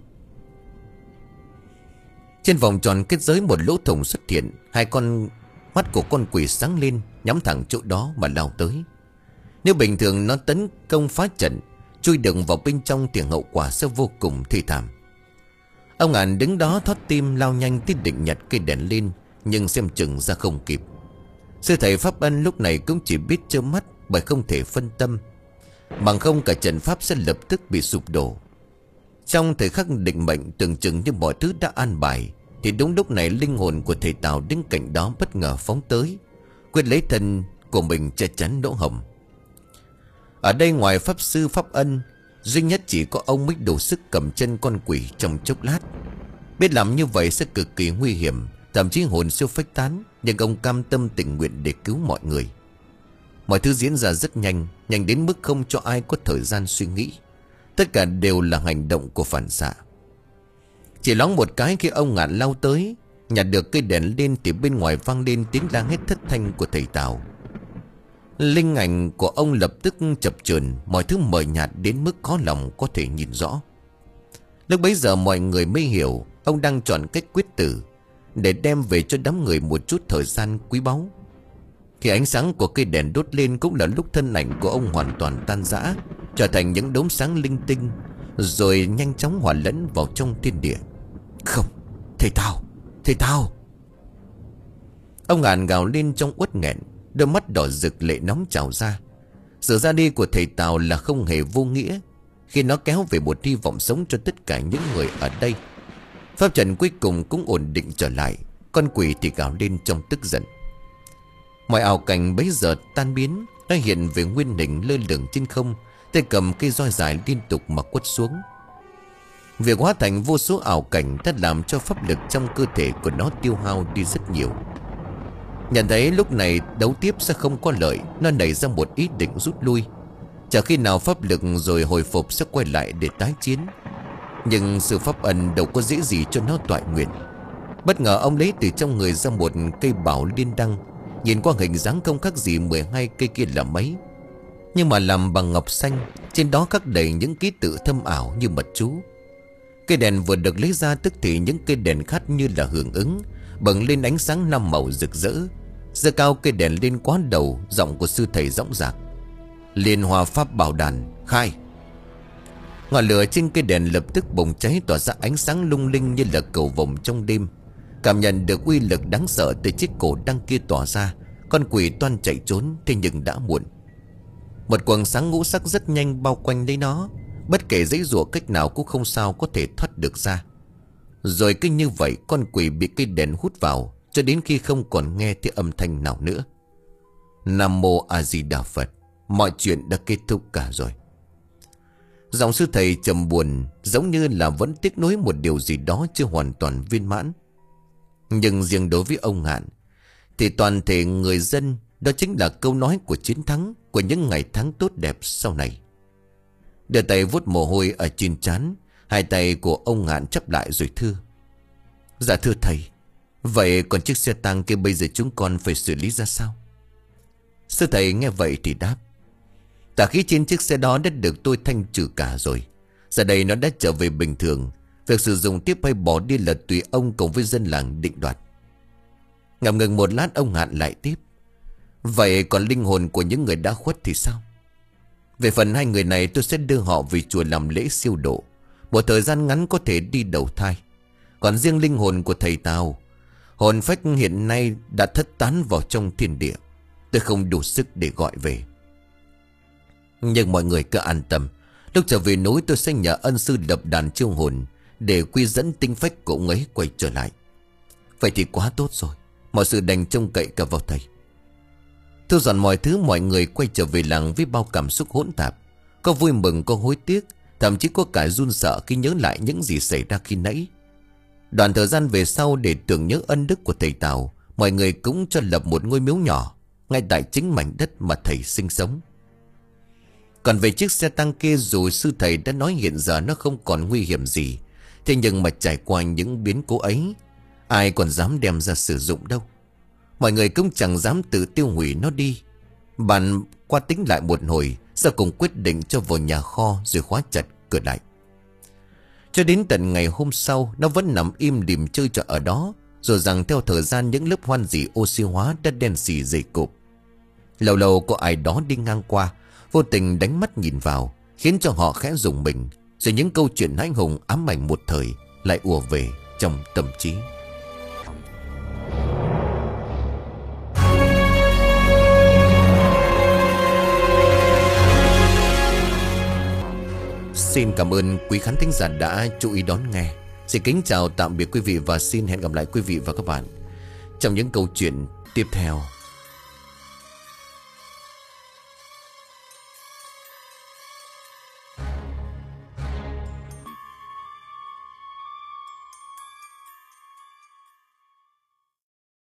Trên vòng tròn kết giới một lỗ thủng xuất hiện. Hai con mắt của con quỷ sáng lên, nhắm thẳng chỗ đó mà lao tới. Nếu bình thường nó tấn công phá trận, chui đựng vào bên trong thì hậu quả sẽ vô cùng thê thảm. Ông Ngạn đứng đó thót tim lao nhanh tới định nhặt cây đèn lên, nhưng xem chừng ra không kịp. Sư thầy Pháp Ân lúc này cũng chỉ biết trơ mắt, bởi không thể phân tâm, bằng không cả trận pháp sẽ lập tức bị sụp đổ. Trong thời khắc định mệnh tưởng chừng như mọi thứ đã an bài, thì đúng lúc này linh hồn của thầy Tào đứng cạnh đó bất ngờ phóng tới, quyết lấy thân của mình che chắn lỗ hổng. Ở đây ngoài Pháp Sư Pháp Ân, duy nhất chỉ có ông mới đủ sức cầm chân con quỷ trong chốc lát. Biết làm như vậy sẽ cực kỳ nguy hiểm, thậm chí hồn siêu phách tán, nhưng ông cam tâm tình nguyện để cứu mọi người. Mọi thứ diễn ra rất nhanh, nhanh đến mức không cho ai có thời gian suy nghĩ. Tất cả đều là hành động của phản xạ. Chỉ loáng một cái khi ông Ngạn lao tới, nhặt được cây đèn lên thì bên ngoài vang lên tiếng la hét thất thanh của thầy Tào. Linh ảnh của ông lập tức chập chờn, mọi thứ mờ nhạt đến mức khó lòng có thể nhìn rõ. Lúc bấy giờ mọi người mới hiểu ông đang chọn cách quyết tử để đem về cho đám người một chút thời gian quý báu. Khi ánh sáng của cây đèn đốt lên cũng là lúc thân ảnh của ông hoàn toàn tan rã, trở thành những đốm sáng linh tinh, rồi nhanh chóng hòa lẫn vào trong thiên địa. Không, thầy Tào, thầy Tào! Ông Ngạn gào lên trong uất nghẹn, đôi mắt đỏ rực lệ nóng trào ra. Sự ra đi của thầy Tào là không hề vô nghĩa, khi nó kéo về một hy vọng sống cho tất cả những người ở đây. Pháp trận cuối cùng cũng ổn định trở lại. Con quỷ thì gào lên trong tức giận. Mọi ảo cảnh bấy giờ tan biến, nó hiện về nguyên hình lơ lửng trên không, tay cầm cây roi dài liên tục mà quất xuống. Việc hóa thành vô số ảo cảnh đã làm cho pháp lực trong cơ thể của nó tiêu hao đi rất nhiều. Nhận thấy lúc này đấu tiếp sẽ không có lợi, nó nảy ra một ý định rút lui. Chả khi nào pháp lực rồi hồi phục sẽ quay lại để tái chiến. Nhưng sự Pháp Ân đâu có dễ gì cho nó toại nguyện. Bất ngờ ông lấy từ trong người ra một cây bảo liên đăng. Nhìn qua hình dáng không khác gì mười hai cây kia là mấy, nhưng mà làm bằng ngọc xanh, trên đó khắc đầy những ký tự thâm ảo như mật chú. Cây đèn vừa được lấy ra tức thì những cây đèn khác như là hưởng ứng, bừng lên ánh sáng năm màu rực rỡ. Giơ cao cây đèn lên quá đầu, giọng của sư thầy dõng dạc: Liên Hoa Pháp Bảo Đàn khai! Ngọn lửa trên cây đèn lập tức bùng cháy, tỏa ra ánh sáng lung linh như là cầu vồng trong đêm. Cảm nhận được uy lực đáng sợ từ chiếc cổ đăng kia tỏa ra, con quỷ toan chạy trốn, thế nhưng đã muộn. Một quầng sáng ngũ sắc rất nhanh bao quanh lấy nó, bất kể giãy giụa cách nào cũng không sao có thể thoát được ra. Rồi cứ như vậy con quỷ bị cây đèn hút vào, cho đến khi không còn nghe thấy âm thanh nào nữa. Nam Mô A Di Đà Phật. Mọi chuyện đã kết thúc cả rồi. Giọng sư thầy trầm buồn, giống như là vẫn tiếc nuối một điều gì đó chưa hoàn toàn viên mãn. Nhưng riêng đối với ông Ngạn thì toàn thể người dân, đó chính là câu nói của chiến thắng, của những ngày tháng tốt đẹp sau này. Đưa tay vuốt mồ hôi ở trên trán, hai tay của ông Ngạn chắp lại rồi thưa: Dạ thưa thầy, vậy còn chiếc xe tang kia bây giờ chúng con phải xử lý ra sao? Sư thầy nghe vậy thì đáp: Tà khí trên chiếc xe đó đã được tôi thanh trừ cả rồi. Giờ đây nó đã trở về bình thường. Việc sử dụng tiếp hay bỏ đi là tùy ông cùng với dân làng định đoạt. Ngậm ngừng một lát ông Hạn lại tiếp. Vậy còn linh hồn của những người đã khuất thì sao? Về phần hai người này tôi sẽ đưa họ về chùa làm lễ siêu độ. Một thời gian ngắn có thể đi đầu thai. Còn riêng linh hồn của thầy Tào, hồn phách hiện nay đã thất tán vào trong thiên địa. Tôi không đủ sức để gọi về. Nhưng mọi người cứ an tâm. Lúc trở về núi tôi sẽ nhờ ân sư lập đàn chiêu hồn để quy dẫn tinh phách của ông ấy quay trở lại. Vậy thì quá tốt rồi. Mọi sự đành trông cậy cả vào thầy. Thu dọn mọi thứ, mọi người quay trở về làng với bao cảm xúc hỗn tạp. Có vui mừng, có hối tiếc, thậm chí có cả run sợ khi nhớ lại những gì xảy ra khi nãy. Đoạn thời gian về sau, để tưởng nhớ ân đức của thầy Tào, mọi người cũng cho lập một ngôi miếu nhỏ ngay tại chính mảnh đất mà thầy sinh sống. Còn về chiếc xe tăng kia, dù sư thầy đã nói hiện giờ nó không còn nguy hiểm gì, thế nhưng mà trải qua những biến cố ấy, ai còn dám đem ra sử dụng đâu. Mọi người cũng chẳng dám tự tiêu hủy nó đi. Bàn qua tính lại một hồi, sau cùng quyết định cho vào nhà kho rồi khóa chặt cửa lại. Cho đến tận ngày hôm sau, nó vẫn nằm im lìm chơi trò ở đó. Rồi rằng theo thời gian những lớp hoan dỉ oxy hóa đã đen xì dày cộp. Lâu lâu có ai đó đi ngang qua, vô tình đánh mắt nhìn vào, khiến cho họ khẽ rùng mình. Rồi những câu chuyện hãi hùng ám ảnh một thời lại ùa về trong tâm trí. Xin cảm ơn quý khán thính giả đã chú ý đón nghe. Xin kính chào tạm biệt quý vị và xin hẹn gặp lại quý vị và các bạn trong những câu chuyện tiếp theo.